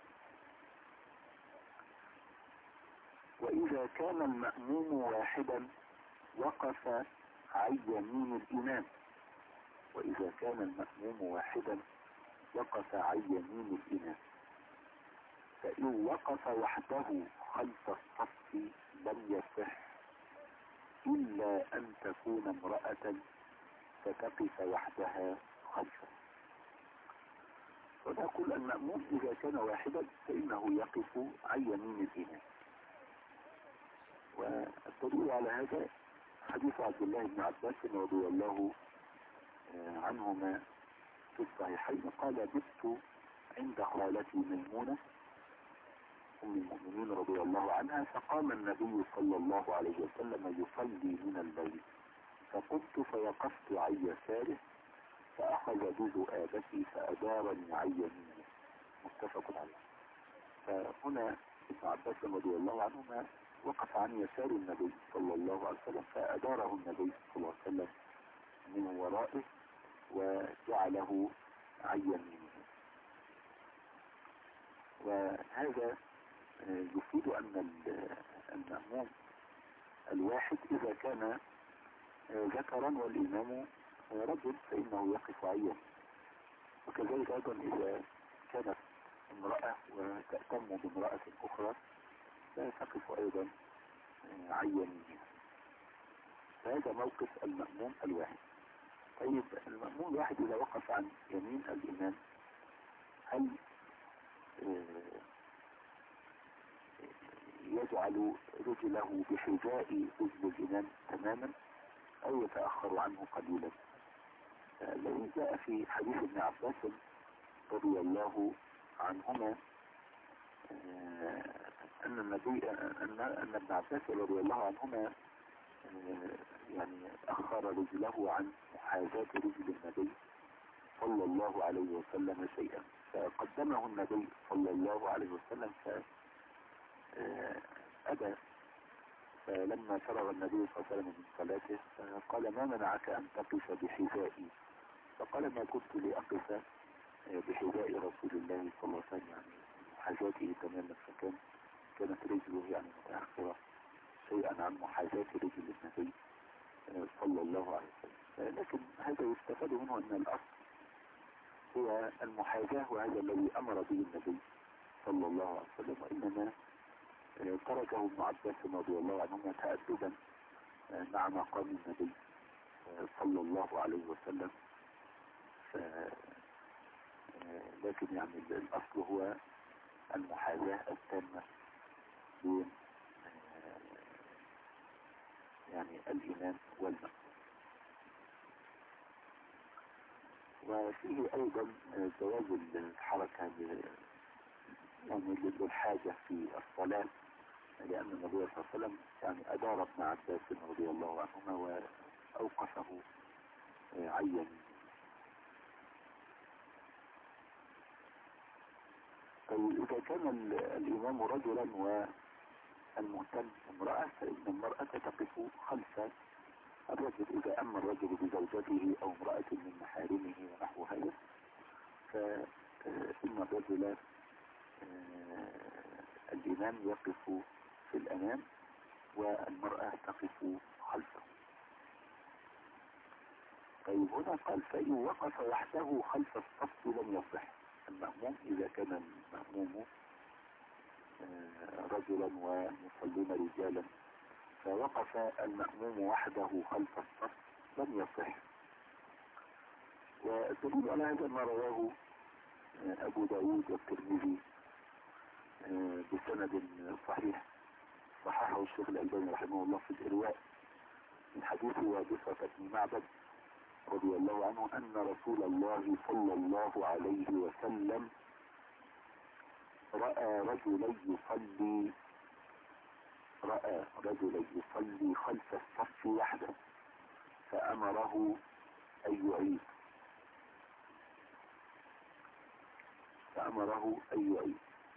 وإذا كان المأموم واحدا وقف عن يمين الإمام. وإذا كان المأموم واحدا وقف عن يمين الإمام. فإن وقف وحده خلف الصف لم يصح إلا أن تكون امرأة فتقف وحدها خلفه. ونقول المأموم إذا كان واحدا فإنه يقف عن يمين الإمام. والدليل على هذا حديث عبد الله بن عباس رضي الله عنهما في الصحيحين قال: بت عند خالتي ميمونة أم المؤمنين رضي الله عنها، فقام النبي صلى الله عليه وسلم يصلي من الليل، فقمت فوقفت عن يساره فأخذ بذؤابتي فأدارني عن يمينه. متفق عليه. فهنا ابن عباس رضي الله عنهما وقف عن يسار النبي صلى الله عليه وسلم فأداره النبي صلى الله عليه وسلم من ورائه وجعله عن يمينه. وهذا يفيد أن المأموم الواحد إذا كان ذكرا والإمام رجل فإنه يقف عن يمينه. وكذلك أيضا إذا كانت امرأة وتأتم بامرأة أخرى لا تقف أيضا عن يمينها. فهذا موقف المأموم الواحد. طيب المأموم الواحد إذا وقف عن يمين الإمام هل يجعل رجله بحذاء رجل الإمام تماما أو يتأخر عنه قليلا؟ الذي جاء في حديث ابن عباس رضي الله عنهما أن ابن عباس رضي الله عنهما يعني أخر رجله عن محاذاة رجل النبي صلى الله عليه وسلم شيئا، فقدمه النبي صلى الله عليه وسلم فأبى. فلما فرغ النبي صلى الله عليه وسلم من صلاته قال: ما منعك أن تقف بحذائي؟ فقال: ما كنت لأقف بحذاء رسول الله صلى الله عليه وسلم، يعني محاذاته تماما، كانت رجله يعني متأخرة شيئا عن محاذاة رجل النبي صلى الله عليه وسلم. لكن هذا يستفاد منه أن الأصل هو المحاذاة، وهذا الذي أمر به النبي صلى الله عليه وسلم، وإنما تركه ابن عباس رضي الله عنهما تأدبا مع مقام النبي صلى الله عليه وسلم. لكن يعني الأصل هو المحاذاة التامة بين يعني الإمام والمأموم. وفيه أيضا جواز الحركة يعني للحاجة في الصلاة، لأن النبي صلى الله عليه وسلم يعني أدار ابن عباس رضي الله عنهما وأوقفه عن يمينه. طيب إذا كان الإمام رجلا والمهتم امرأة فإن المرأة تقف خلف الرجل. إذا أما الرجل بزوجته أو امرأة من محارمه ونحو هذا فإن الرجل الإمام يقف في الأمام والمرأة تقف خلفه. طيب هنا قال: فإن وقف وحده خلف الصف لم يصح. المأموم إذا كان المأموم رجلا ومصلون رجالا فوقف المأموم وحده خلف الصف لم يصح. والدليل على هذا ما رواه أبو داود والترمذي بسند صحيح صححه الشيخ الألباني رحمه الله في الإرواء من حديث وابصة بن معبد رضي الله عنه أن رسول الله صلى الله عليه وسلم رأى رجلا يصلي خلف الصف وحده فأمره أن يعيد.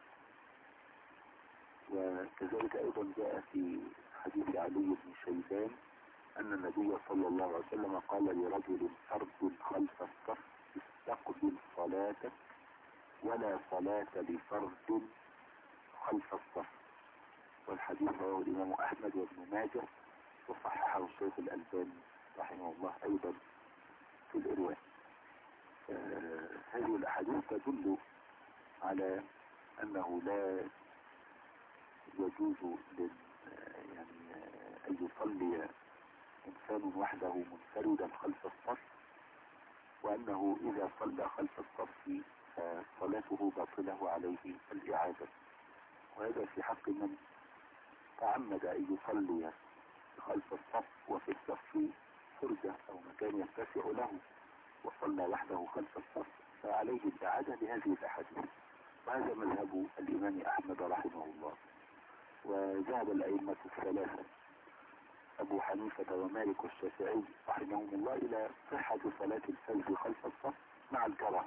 وكذلك أيضا جاء في حديث علي بن شيبان أن النبي صلى الله عليه وسلم قال لرجل فرد خلف الصف: استقبل صلاتك ولا صلاة لفرد خلف الصف. والحديث رواه الإمام أحمد وابن ماجه وصححه الشيخ الألباني رحمه الله أيضا في الإرواء. هذه الأحاديث تدل على أنه لا يجوز يعني أن يصلي إنسان وحده منفردا خلف الصف، وأنه إذا صلى خلف الصف فصلاته باطلة عليه الإعادة. وهذا في حق من تعمد أن يصلي خلف الصف وفي الصف فرجة أو مكان يتسع له وصلى وحده خلف الصف، فعليه الإعادة لهذه الأحاديث. وهذا مذهب الإمام أحمد رحمه الله. وذهب الأئمة الثلاثة أبو حنيفة ومالك والشافعي رحمهم الله إلى صحة صلاة الفجر خلف الصف مع الكراهة،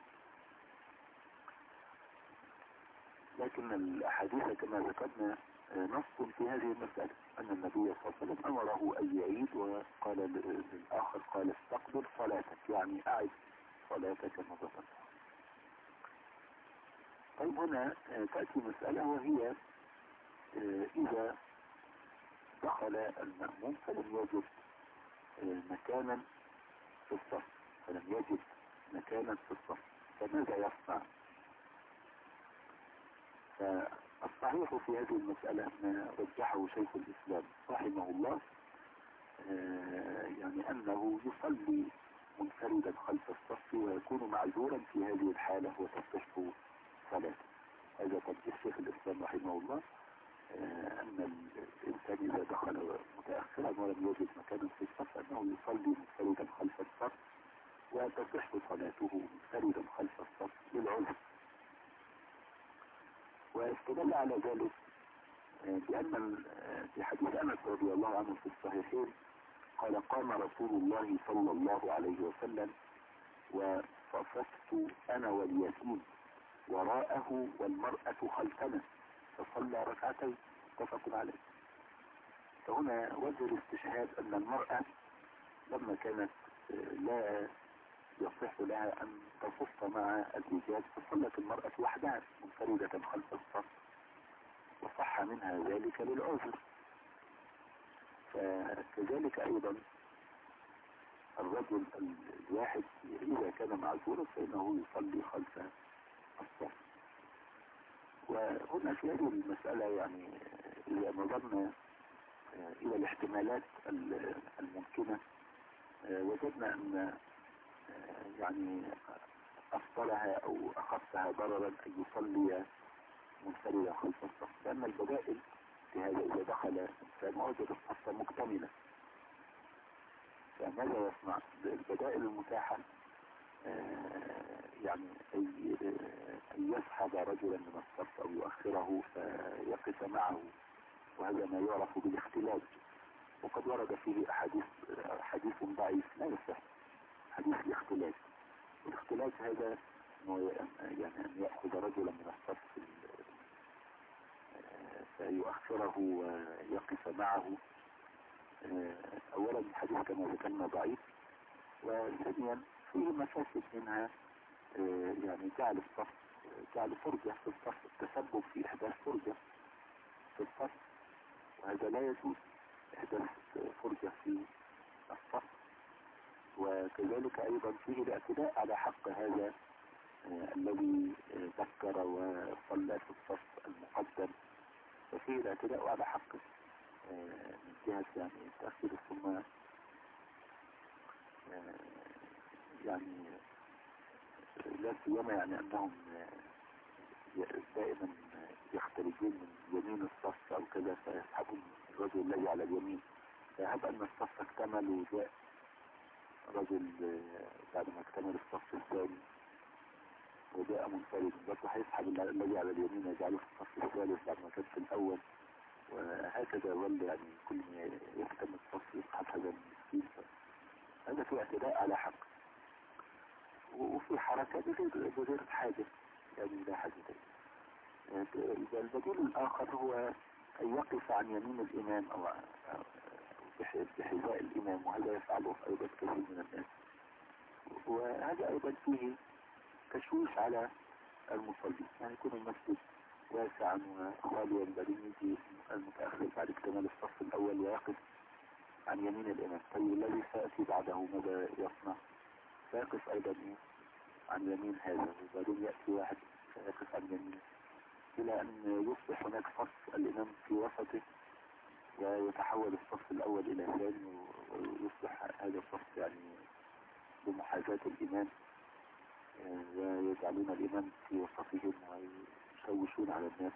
لكن الأحاديث كما ذكرنا نص في هذه المسألة، أن النبي صلى الله عليه وسلم أمره أن يعيد، وقال للآخر قال استقبل صلاتك، يعني أعد صلاتك مرة أخرى. طيب هنا تأتي مسألة، وهي إذا دخل المأموم فلم يجد مكانا في الصف، فماذا يصنع؟ فالصحيح في هذه المسألة ما رجحه شيخ الإسلام رحمه الله، يعني أنه يصلي منفردا خلف الصف ويكون معذورا في هذه الحالة وتصح صلاته. هذا ترجيح شيخ الإسلام رحمه الله، أن الإنسان إذا دخل متأخرا ولم يجد مكانا في الصف أنه يصلي منفردا خلف الصف وتصح صلاته منفردا خلف الصف للعذر. واستدل على ذلك بأن في حديث أنس رضي الله عنه في الصحيحين قال قام رسول الله صلى الله عليه وسلم وصففت أنا واليتيم وراءه والمرأة خلفنا فصلى ركعتين اتفق عليه. فهنا وجه الاستشهاد أن المرأة لما كانت لا يصح لها أن تصف مع الرجال فصلت المرأة وحدها منفردة خلف الصف، وصح منها ذلك للعذر. فكذلك أيضا الرجل الواحد إذا كان معذورا فإنه يصلي خلف الصف. وهنا في هذه المسألة يعني إذا نظرنا إلى الاحتمالات الممكنة وجدنا أن يعني أفضلها أو أخفها ضررا أن يصلي منفردا خلف الصف، لأن البدائل في هذا إذا دخل إنسان وجد الصف مكتملة فماذا يصنع؟ البدائل المتاحة يعني أن يسحب رجلا من الصف أو يؤخره فيقف معه، وهذا ما يعرف بالاختلاج، وقد ورد فيه حديث ضعيف لا يصح، حديث الاختلاج. والاختلاج هذا يعني أن يأخذ رجلا من الصف فيؤخره ويقف معه. أولا الحديث كما ذكرنا ضعيف، وثانيا فيه مفاسد منها يعني جعل فرجة في الصف، التسبب في إحداث فرجة في الصف، وهذا لا يجوز إحداث فرجة في الصف. وكذلك أيضا فيه الاعتداء على حق هذا الذي ذكر وصلى في الصف المقدم، ففيه الاعتداء على حقه من جهة يعني تأخير ثم يعني لا سيما يعني أنهم دائما يختلفون من يمين الصف أو كذا فيسحبون الرجل الذي على اليمين، فهب أن الصف اكتمل وجاء رجل بعد ما اكتمل الصف الثاني وجاء منفرد برضه هيسحب الذي على اليمين يجعله في الصف الثالث بعد ما كان في الأول، وهكذا يظل يعني كل ما يكتمل الصف يسحب هذا المسكين. هذا في اعتداء على حق، وفي حركات بغير حاجة يعني لا حاجة. البديل الآخر هو أن يقف عن يمين الإمام أو بحذاء الإمام، وهذا يفعله أيضا كثير من الناس، وهذا أيضا فيه تشويش على المصلي، يعني يكون المسجد واسعا وخاليا بعدين يجي المتأخر بعد اكتمال الصف الأول ويقف عن يمين الإمام. طيب الذي سيأتي بعده ماذا يصنع؟ سيقف أيضا عن يمين هذا، وبعدين يأتي واحد سيقف عن يمين إلى أن يصبح هناك صف الإمام في وسطه، ويتحول الصف الأول إلى ثاني، ويصبح هذا الصف يعني بمحاذاة الإمام، ويجعلون الإمام في وسطهم ويشوشون على الناس.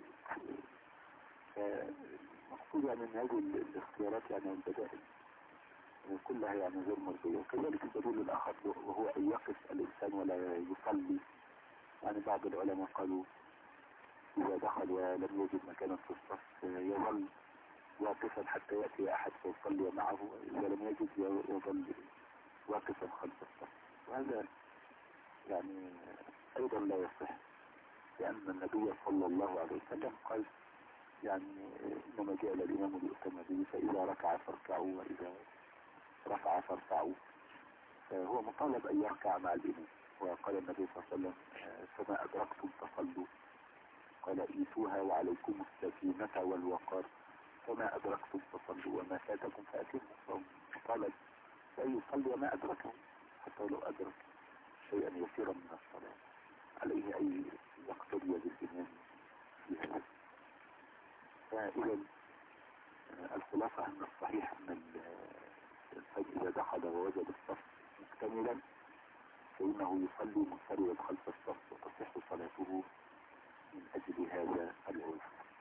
فالمقصود يعني أن هذه الاختيارات يعني البدائل كلها يعني غير مرضية. وكذلك الدليل الآخر وهو أن يقف الإنسان ولا يصلي. يعني بعض العلماء قالوا إذا دخل ولم يجد مكانا في الصف يظل واقفا حتى يأتي أحد فيصلي معه، إذا لم يجد يظل واقفا خلف الصف. وهذا يعني أيضا لا يصح، لأن النبي صلى الله عليه وسلم قال يعني إنما جاء الإمام ليؤتم به، فإذا ركع فاركعوا وإذا رفع فارفعوا. فهو مطالب أن يركع مع الإمام. وقال النبي صلى الله عليه وسلم فما أدركتم فصلوا، قال إيتوها وعليكم السكينة والوقار، فما أدركتم فصلوا وما فاتكم فأتموا. طالب أن يصلي ما أدركه، حتى لو أدرك شيئا يسيرا من الصلاة عليه أن يقتدي بالإمام في هذا. فإذا الخلاصة أن الصحيح أن الفجر إذا دخل ووجد الصف مكتملا فإنه يصلي منفردا خلف الصف وتصح صلاته من أجل هذا العذر.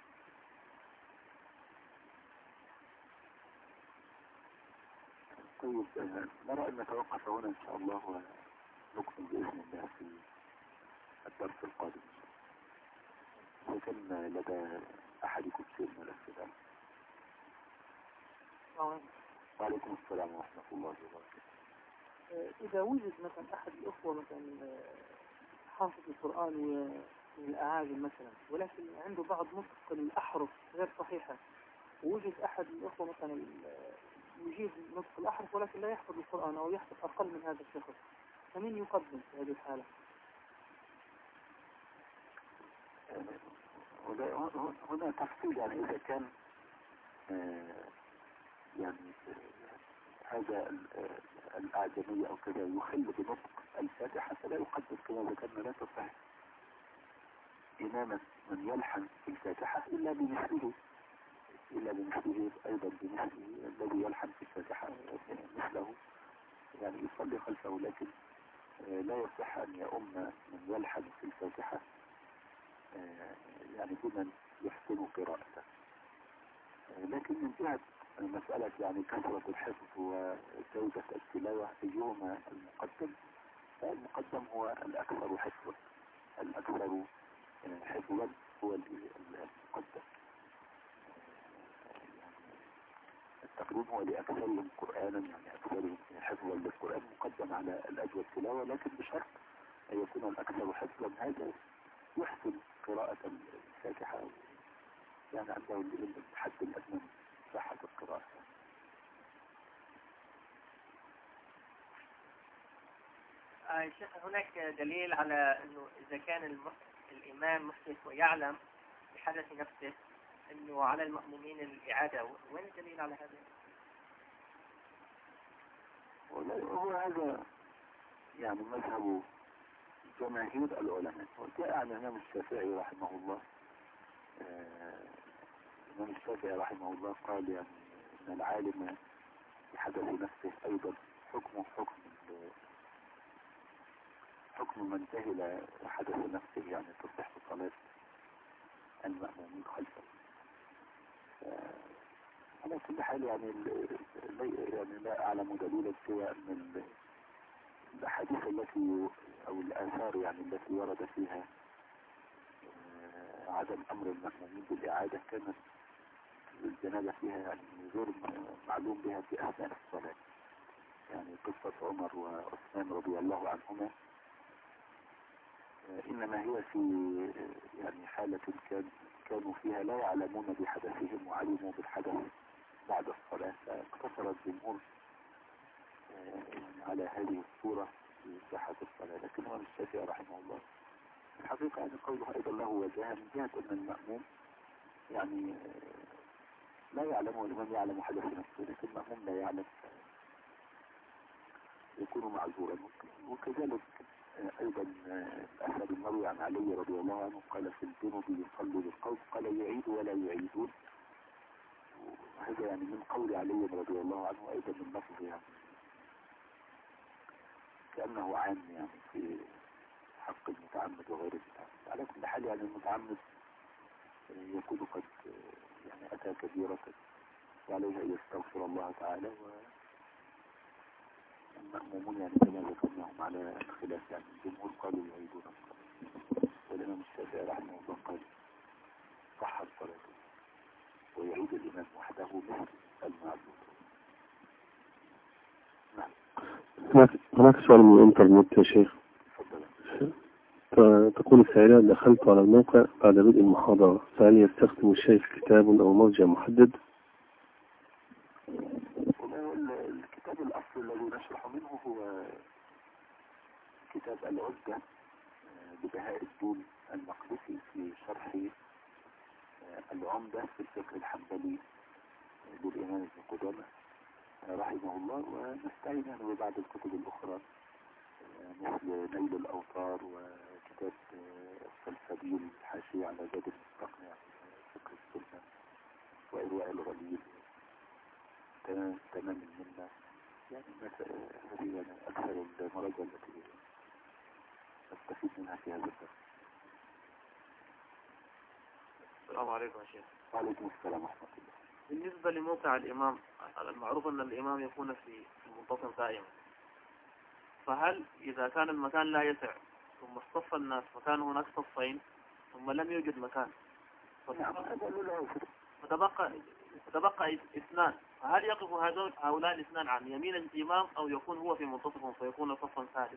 طيب نرى أن نتوقف هنا إن شاء الله ونكمل بإذن الله في الدرس القادم. إذا كان لدى أحدكم شيء من الأسئلة. وعليكم السلام ورحمة الله وبركاته. إذا وجد مثلا أحد الأخوة مثلا حافظ القرآن من الأعاجم مثلا، ولكن عنده بعض نطق الأحرف غير صحيحة، ووجد أحد الأخوة مثلا يجيد نطق الأحرف ولكن لا يحفظ القرآن أو يحفظ أقل من هذا الشخص، فمن يقدم في هذه الحالة؟ هنا تفصيل، يعني إذا كان يعني هذا الأعجمية أو كذا يخل بنطق الفاتحة فلا يقدم، كما ذكرنا لا تصح إمامة من يلحن في الفاتحة إلا بمثله أيضا بمثله الذي يلحن في الفاتحة مثله، يعني يصلي خلفه. لكن لا يصح أن يؤم من يلحن في الفاتحة يعني بمن يحسن قراءته. لكن من جهة مسألة يعني كثرة الحفظ وجودة التلاوة أيهما المقدم؟ فالمقدم هو الأكثر حفظا، هو المقدم. التقديم هو لأكثرهم قرآنا، يعني أكثرهم حفظا للقرآن مقدم على الأجود تلاوة، لكن بشرط أن يكون الأكثر حفظا هذا يحسن قراءة الفاتحة، يعني عنده الحد الأدنى من صحة القراءة. هناك دليل على أنه إذا كان الإمام محدث ويعلم بحدث نفسه أنه على المأمومين الإعادة، وين الدليل على هذا؟ هو هذا يعني مذهب جماهير العلماء. وجاء عن الإمام الشافعي رحمه الله، الإمام الشافعي رحمه الله قال يعني إن العالم بحدث نفسه أيضا حكم من جهل حدث نفسه، يعني تصح صلاة المأمومين خلفه. على كل حال يعني لا أعلم دليلا سوى أن الأحاديث التي أو الآثار يعني التي ورد فيها عدم أمر المأمومين بالإعادة كانت الجنازة فيها يعني غير معلوم بها في أثناء الصلاة. يعني قصة عمر وعثمان رضي الله عنهما إنما هي في يعني حالة كانوا فيها لا يعلمون بحدثهم وعلموا بالحدث بعد الصلاة، فاقتصر الجمهور على هذه الصورة في صحة الصلاة. لكن الإمام الشافعي رحمه الله الحقيقة يعني قوله أيضا له وجهة من جهة أن المأموم يعني لا يعلم، والإمام يعلم حدث نفسه لكن المأموم لا يعلم، يكون معذورا. وكذلك أيضا الأثر المروي عن علي رضي الله عنه قال في الجنوب يصلي بالقوم قال يعيد ولا يعيدون، وهذا يعني من قول علي رضي الله عنه أيضا من لفظ يعني كأنه عام يعني في حق المتعمد وغير المتعمد. على كل حال يعني المتعمد يكون قد يعني أتى كبيرة وعليه أن يستغفر الله تعالى، والمأمومون يعني كما ذكرناهم على الخلاف يعني الجمهور قالوا يعيدون الصلاة، والإمام الشافعي رحمه الله قال صحت صلاته ويعيد الإمام وحده مثل المعبود. نعم. هناك سؤال من الإنترنت يا شيخ. تفضل. تقول السائلة: دخلت على الموقع بعد بدء المحاضرة، فهل يستخدم الشيخ كتاب أو مرجع محدد؟ الكتاب الأصل الذي نشرح منه هو كتاب العدة لبهاء الدين المقدسي في شرح العمدة في الفقه الحنبلي للإمام ابن قدامة رحمه الله، ونستعين يعني ببعض الكتب الأخرى مثل نيل الأوطار وكتاب السلسبيل الحاشية على زاد المستقنع فقه السنة وإرواء الغليل تمام المنة، يعني هذه يعني أكثر المراجع التي نستفيد منها في هذا الدرس. السلام عليكم يا شيخ. وعليكم السلام ورحمة الله. بالنسبة لموقع الإمام، المعروف أن الإمام يكون في منتصف دائما، فهل إذا كان المكان لا يسع ثم اصطف الناس وكان هناك صفين ثم لم يوجد مكان فتبقى اثنان، فهل يقف هؤلاء الاثنان عن يمين الإمام أو يكون هو في منتصفهم فيكون صفا ثالث؟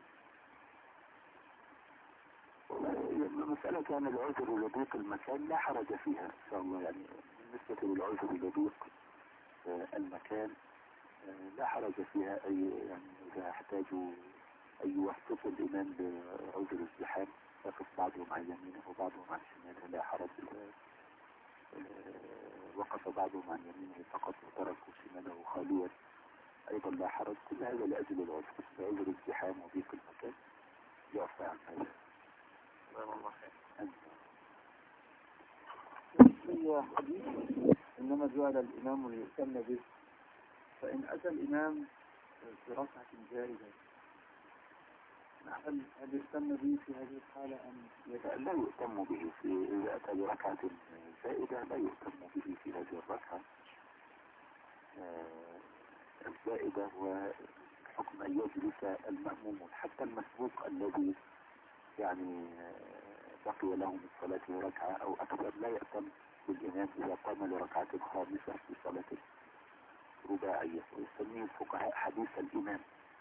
مسألة كان العذر لضيق المكان لا حرج فيها إن شاء الله، يعني بالنسبة للعذر لضيق المكان لا حرج فيها، أي يعني إذا احتاجوا أن يوسطوا الإمام بعذر الزحام يقف بعضهم عن يمينه وبعضهم عن شماله لا حرج، وقف بعضهم عن يمينه فقط وتركوا شماله خاليا أيضا لا حرج، كل هذا لأجل العذر، بعذر الزحام وضيق المكان يعفى عن هذا. الله خير. في حديث إنما جعل الإمام ليؤتم به، فإن أتى الإمام في ركعة زائدة هل يؤتم به في هذه الحالة أم لا يؤتم به إذا أتى بركعة زائدة لا يؤتم به في هذه الركعة الزائدة، وحكم أن يجلس المأموم حتى المسبوق الذي يعني بقي له من صلاته ركعة أو أكثر لا يأتم بالإمام إذا قام لركعة خامسة في صلاة رباعية، ويسميه الفقهاء حديث الإمام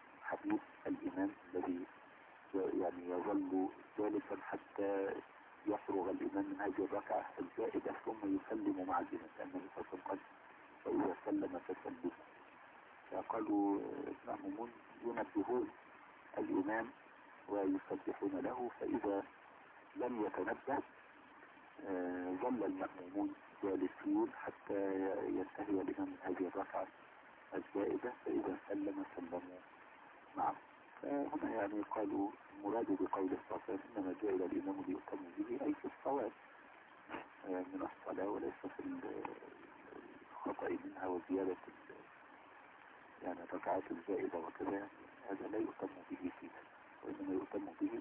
الذي يعني يظل جالسا حتى يفرغ الإمام من هذه الركعة الزائدة ثم يسلم مع الإمام، لأن الرسول قال فإذا سلم فسلم، فقالوا المأمومون ينبهون الإمام ويسبحون له، فإذا لم يتنبه ظل المأمومون جالسين حتى ينتهي الإمام من هذه الركعة الزائدة، فإذا سلموا معه. فهنا يعني قالوا المراد بقول الصلاة إنما جعل الإمام ليؤتم به أي في الصواب من الصلاة وليس في الخطأ منها وزيادة يعني الركعات الزائدة وكذا، هذا لا يؤتم به فيها، وإنما يؤتم به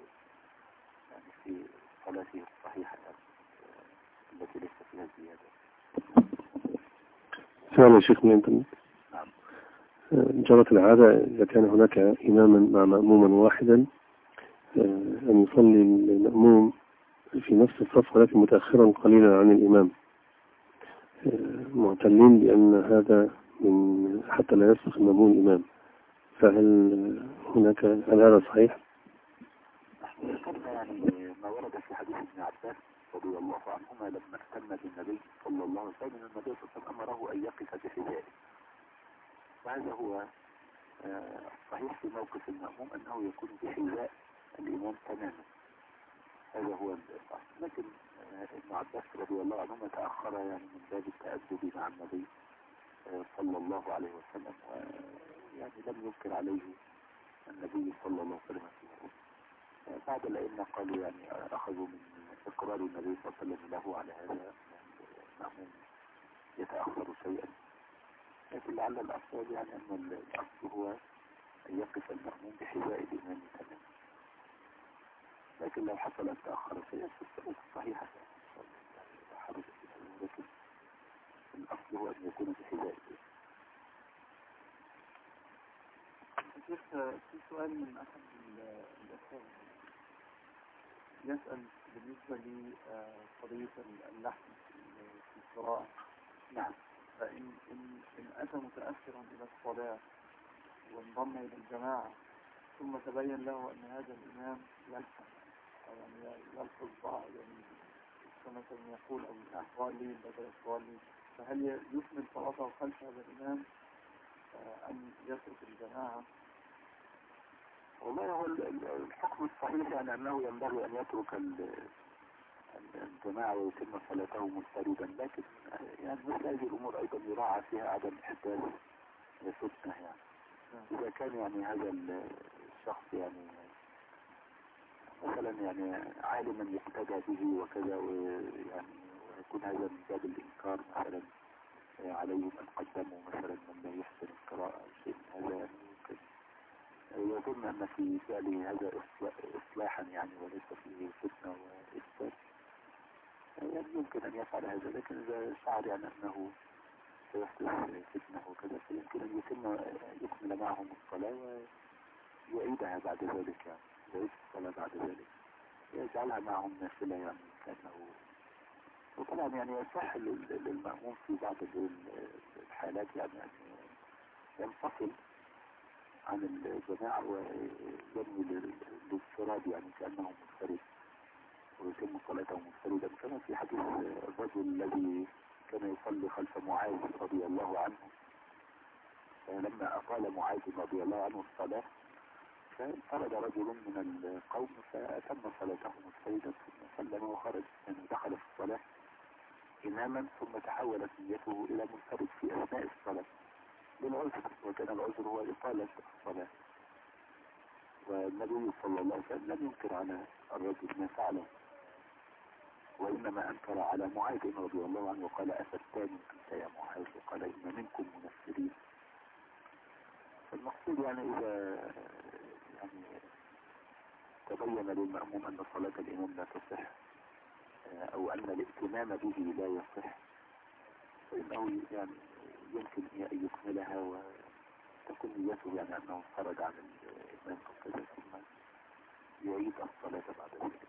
في صلاته الصحيحة التي ليس فيها زيادة. سؤال يا شيخ من الإنترنت. نعم. جرت العادة إذا كان هناك إماما مع مأموما واحدا أن يصلي المأموم في نفس الصف ولكن متأخرا قليلا عن الإمام، معتلين بأن هذا من حتى لا يسبق المأموم الإمام، هل هذا صحيح؟ ذكرنا يعني ما ورد في حديث ابن عباس رضي الله عنهما لما اهتم بالنبي صلى الله عليه وسلم النبي صلى الله عليه وسلم أمره أن يقف بحذائه، وهذا هو الصحيح في موقف المأموم أنه يكون بحذاء الإمام تماما، هذا هو الصحيح. لكن ابن عباس رضي الله عنهما تأخر يعني من باب التأدب مع النبي صلى الله عليه وسلم، ويعني لم ينكر عليه النبي صلى الله عليه وسلم بعض الأئمة قالوا يعني أخذوا من إقرار النبي صلى الله عليه وسلم له على هذا المأموم يتأخر شيئا، لكن لعل الأفضل يعني أن الأصل هو أن يقف المأموم بحذاء الإمام تماما، لكن لو حصل أن تأخر شيئا فالصلاة صحيحة يعني لا حرج فيها، لكن الأصل هو أن يكون بحذاء الإمام. شيخ، في سؤال من أحد الأخوة يسأل بالنسبة لقضية اللحن في القراءة. نعم. فإن أتى متأخرا إلى الصلاة وانضم إلى الجماعة ثم تبين له أن هذا الإمام يلحن أو يعني يلحظ بعض، يعني مثلا يقول أو الضالين بدل الضالين، فهل يكمل صلاته خلف هذا الإمام أم يترك الجماعة؟ والله هو الحكم الصحيح يعني أنه ينبغي أن يترك الجماعة ويتم صلاته منفردا، لكن يعني مثل هذه الأمور أيضا يراعى فيها عدم إحداث فتنة. يعني إذا كان يعني هذا الشخص يعني مثلا يعني عالما يقتدى به وكذا، ويعني ويكون هذا من باب الإنكار مثلا عليهم أن قدموا مثلا من لا يحسن القراءة أو شيء من هذا، يعني يمكن يظن أن في فعله هذا إصلاحا يعني وليس فيه فتنة وإفساد، يعني يمكن أن يفعل هذا، لكن إذا شعر يعني أنه سيحدث فتنة وكذا فيمكن أن يكمل معهم الصلاة ويعيدها بعد ذلك، يعني يعيد الصلاة بعد ذلك يجعلها معهم نافلة، يعني كأنه. وطبعا يعني يصح للمأموم في بعض الحالات يعني أن ينفصل عن الجماعة وينوي للانفراد، يعني كأنه منفرد ويتم صلاته منفردا، كما في حديث الرجل الذي كان يصلي خلف معاذ رضي الله عنه، لما أطال معاذ رضي الله عنه الصلاة فانفرد رجل من القوم فأتم صلاته منفردا ثم سلم وخرج، يعني دخل في الصلاة إماما ثم تحولت نيته إلى منفرد في أثناء الصلاة للعذر، وكان العذر هو إطالة الصلاة، والنبي صلى الله عليه وسلم لم ينكر على الرجل ما فعله، وإنما أنكر على معاذ رضي الله عنه وقال أفتان أنت يا معاذ، وقال إن منكم منفرين. فالمقصود يعني إذا يعني تبين للمأموم أن صلاة الإمام لا تصح أو أن الائتمام به لا يصح، فإنه يعني يمكن أن يكملها وتكون نيته يعني أنه انفرد عن الإمام أو كذا ثم يعيد الصلاة بعد ذلك.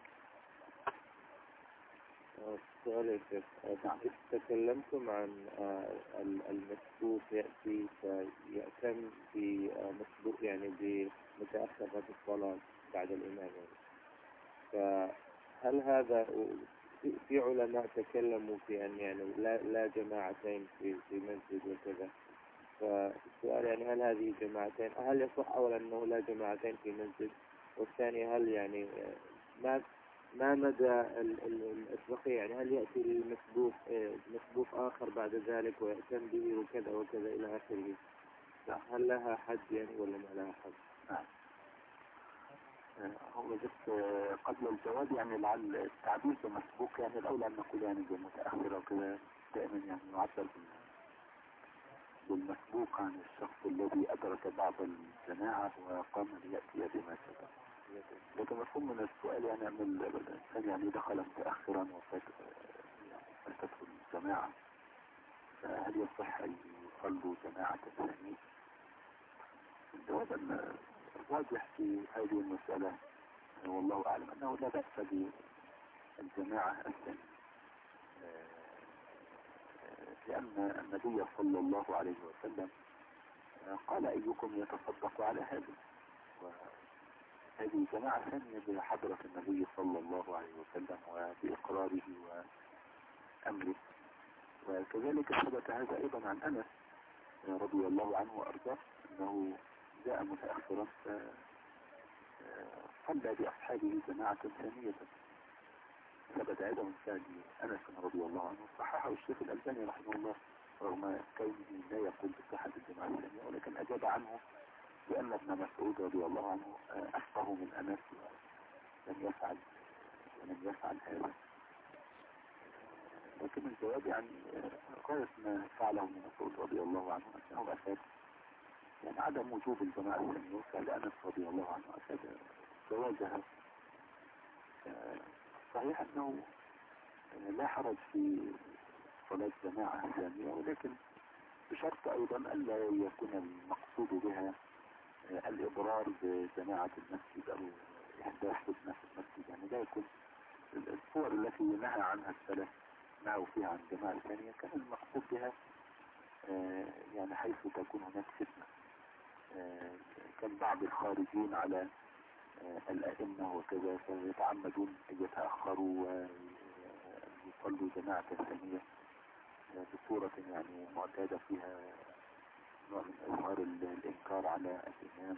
السؤال يا شيخ، تكلمتم عن المسبوق يأتي فيأتم بمسبوق يعني بمتأخر في الصلاة بعد الإمام، فهل هذا في علماء تكلموا في أن يعني لا جماعتين في مسجد وكذا، فالسؤال يعني هل هذه جماعتين، هل يصح أولا أنه لا جماعتين في مسجد، والثاني هل يعني ما مدى الأسبقية، يعني هل يأتي المسبوق آخر بعد ذلك ويأتم به وكذا وكذا إلى آخره، هل لها حد يعني ولا ما لها حد؟ نعم. هو بس قبل الجواب يعني لعل التعبير بمسبوق يعني الأولى أن نقول يعني بمتأخر وكذا، دائما يعني يعبر بالمسبوق عن الشخص الذي أدرك بعض الجماعة وقام ليأتي بما سبق. لكن مفهوم من السؤال يعني أن الإنسان يعني دخل متأخرا وفاتته الجماعة، فهل يصح أن يصلوا جماعة ثانية؟ الجواب أن الواضح في هذه المسألة والله أعلم أنه لا بأس بالجماعة الثانية، لأن النبي صلى الله عليه وسلم قال أيكم يتصدق على هذا، وهذه جماعة ثانية بحضرة النبي صلى الله عليه وسلم وبإقراره وأمره. وكذلك ثبت هذا أيضا عن أنس رضي الله عنه وأرضاه أنه جاء متأخرا فصلى بأصحابه جماعة ثانية، ثبت هذا من فعل أنس رضي الله عنه، صححه الشيخ الألباني رحمه الله رغم كونه لا يقول بصحة الجماعة الثانية، ولكن أجاب عنه بأن ابن مسعود رضي الله عنه أفقه من أنس ولم يفعل هذا. لكن الجواب يعني غاية ما فعله ابن مسعود رضي الله عنه أنه أفاد يعني عدم وجوب الجماعة الثانية، وفعل أنس رضي الله عنه أفاد جوازها. صحيح أنه لا حرج في صلاة جماعة ثانية، ولكن بشرط أيضا ألا يكون المقصود بها الإضرار بجماعة المسجد أو إحداث فتنة في المسجد. يعني لا يكون الصور التي نهى عنها السلف نهوا فيها عن جماعة ثانية كان المقصود بها يعني حيث تكون هناك فتنة. كان بعض الخارجين على الأئمة وكذا فيتعمدون أن يتأخروا ويصلوا جماعة ثانية بصورة يعني معتادة فيها نوع من إظهار الإنكار على الإمام.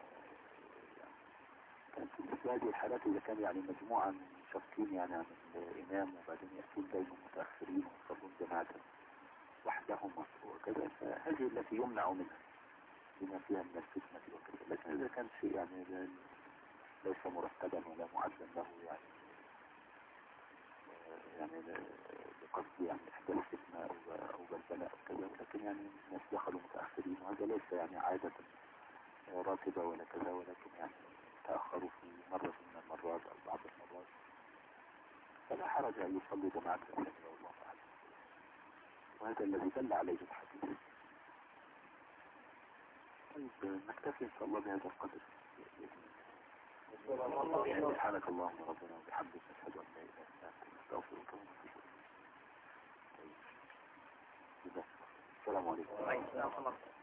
كانت في هذه الحالات إذا كان يعني مجموعة شاكين يعني عن الإمام وبعدين يأتون دايما متأخرين ويصلون جماعة وحدهم وكذا، فهذه التي يمنع منها بما فيها من الفتنة وكذا. لكن إذا كان شيء يعني ليس مرتبا ولا معدا له يعني بقصد يعني إحداث فتنة أو بلبلة أو كذا، لكن يعني الناس دخلوا متأخرين وهذا ليس يعني عادة راتبة ولا كذا، ولكن يعني تأخروا في مرة من المرات أو بعض المرات، فلا حرج أن يصلوا جماعة ثانية والله أعلم. وهذا الذي دل عليه الحديث. طيب نكتفي إن شاء الله بهذا القدر. سبحانك اللهم ربنا وبحمدك نشهد أن لا إله إلا أنت نستغفرك ونتوب إليك. السلام عليكم.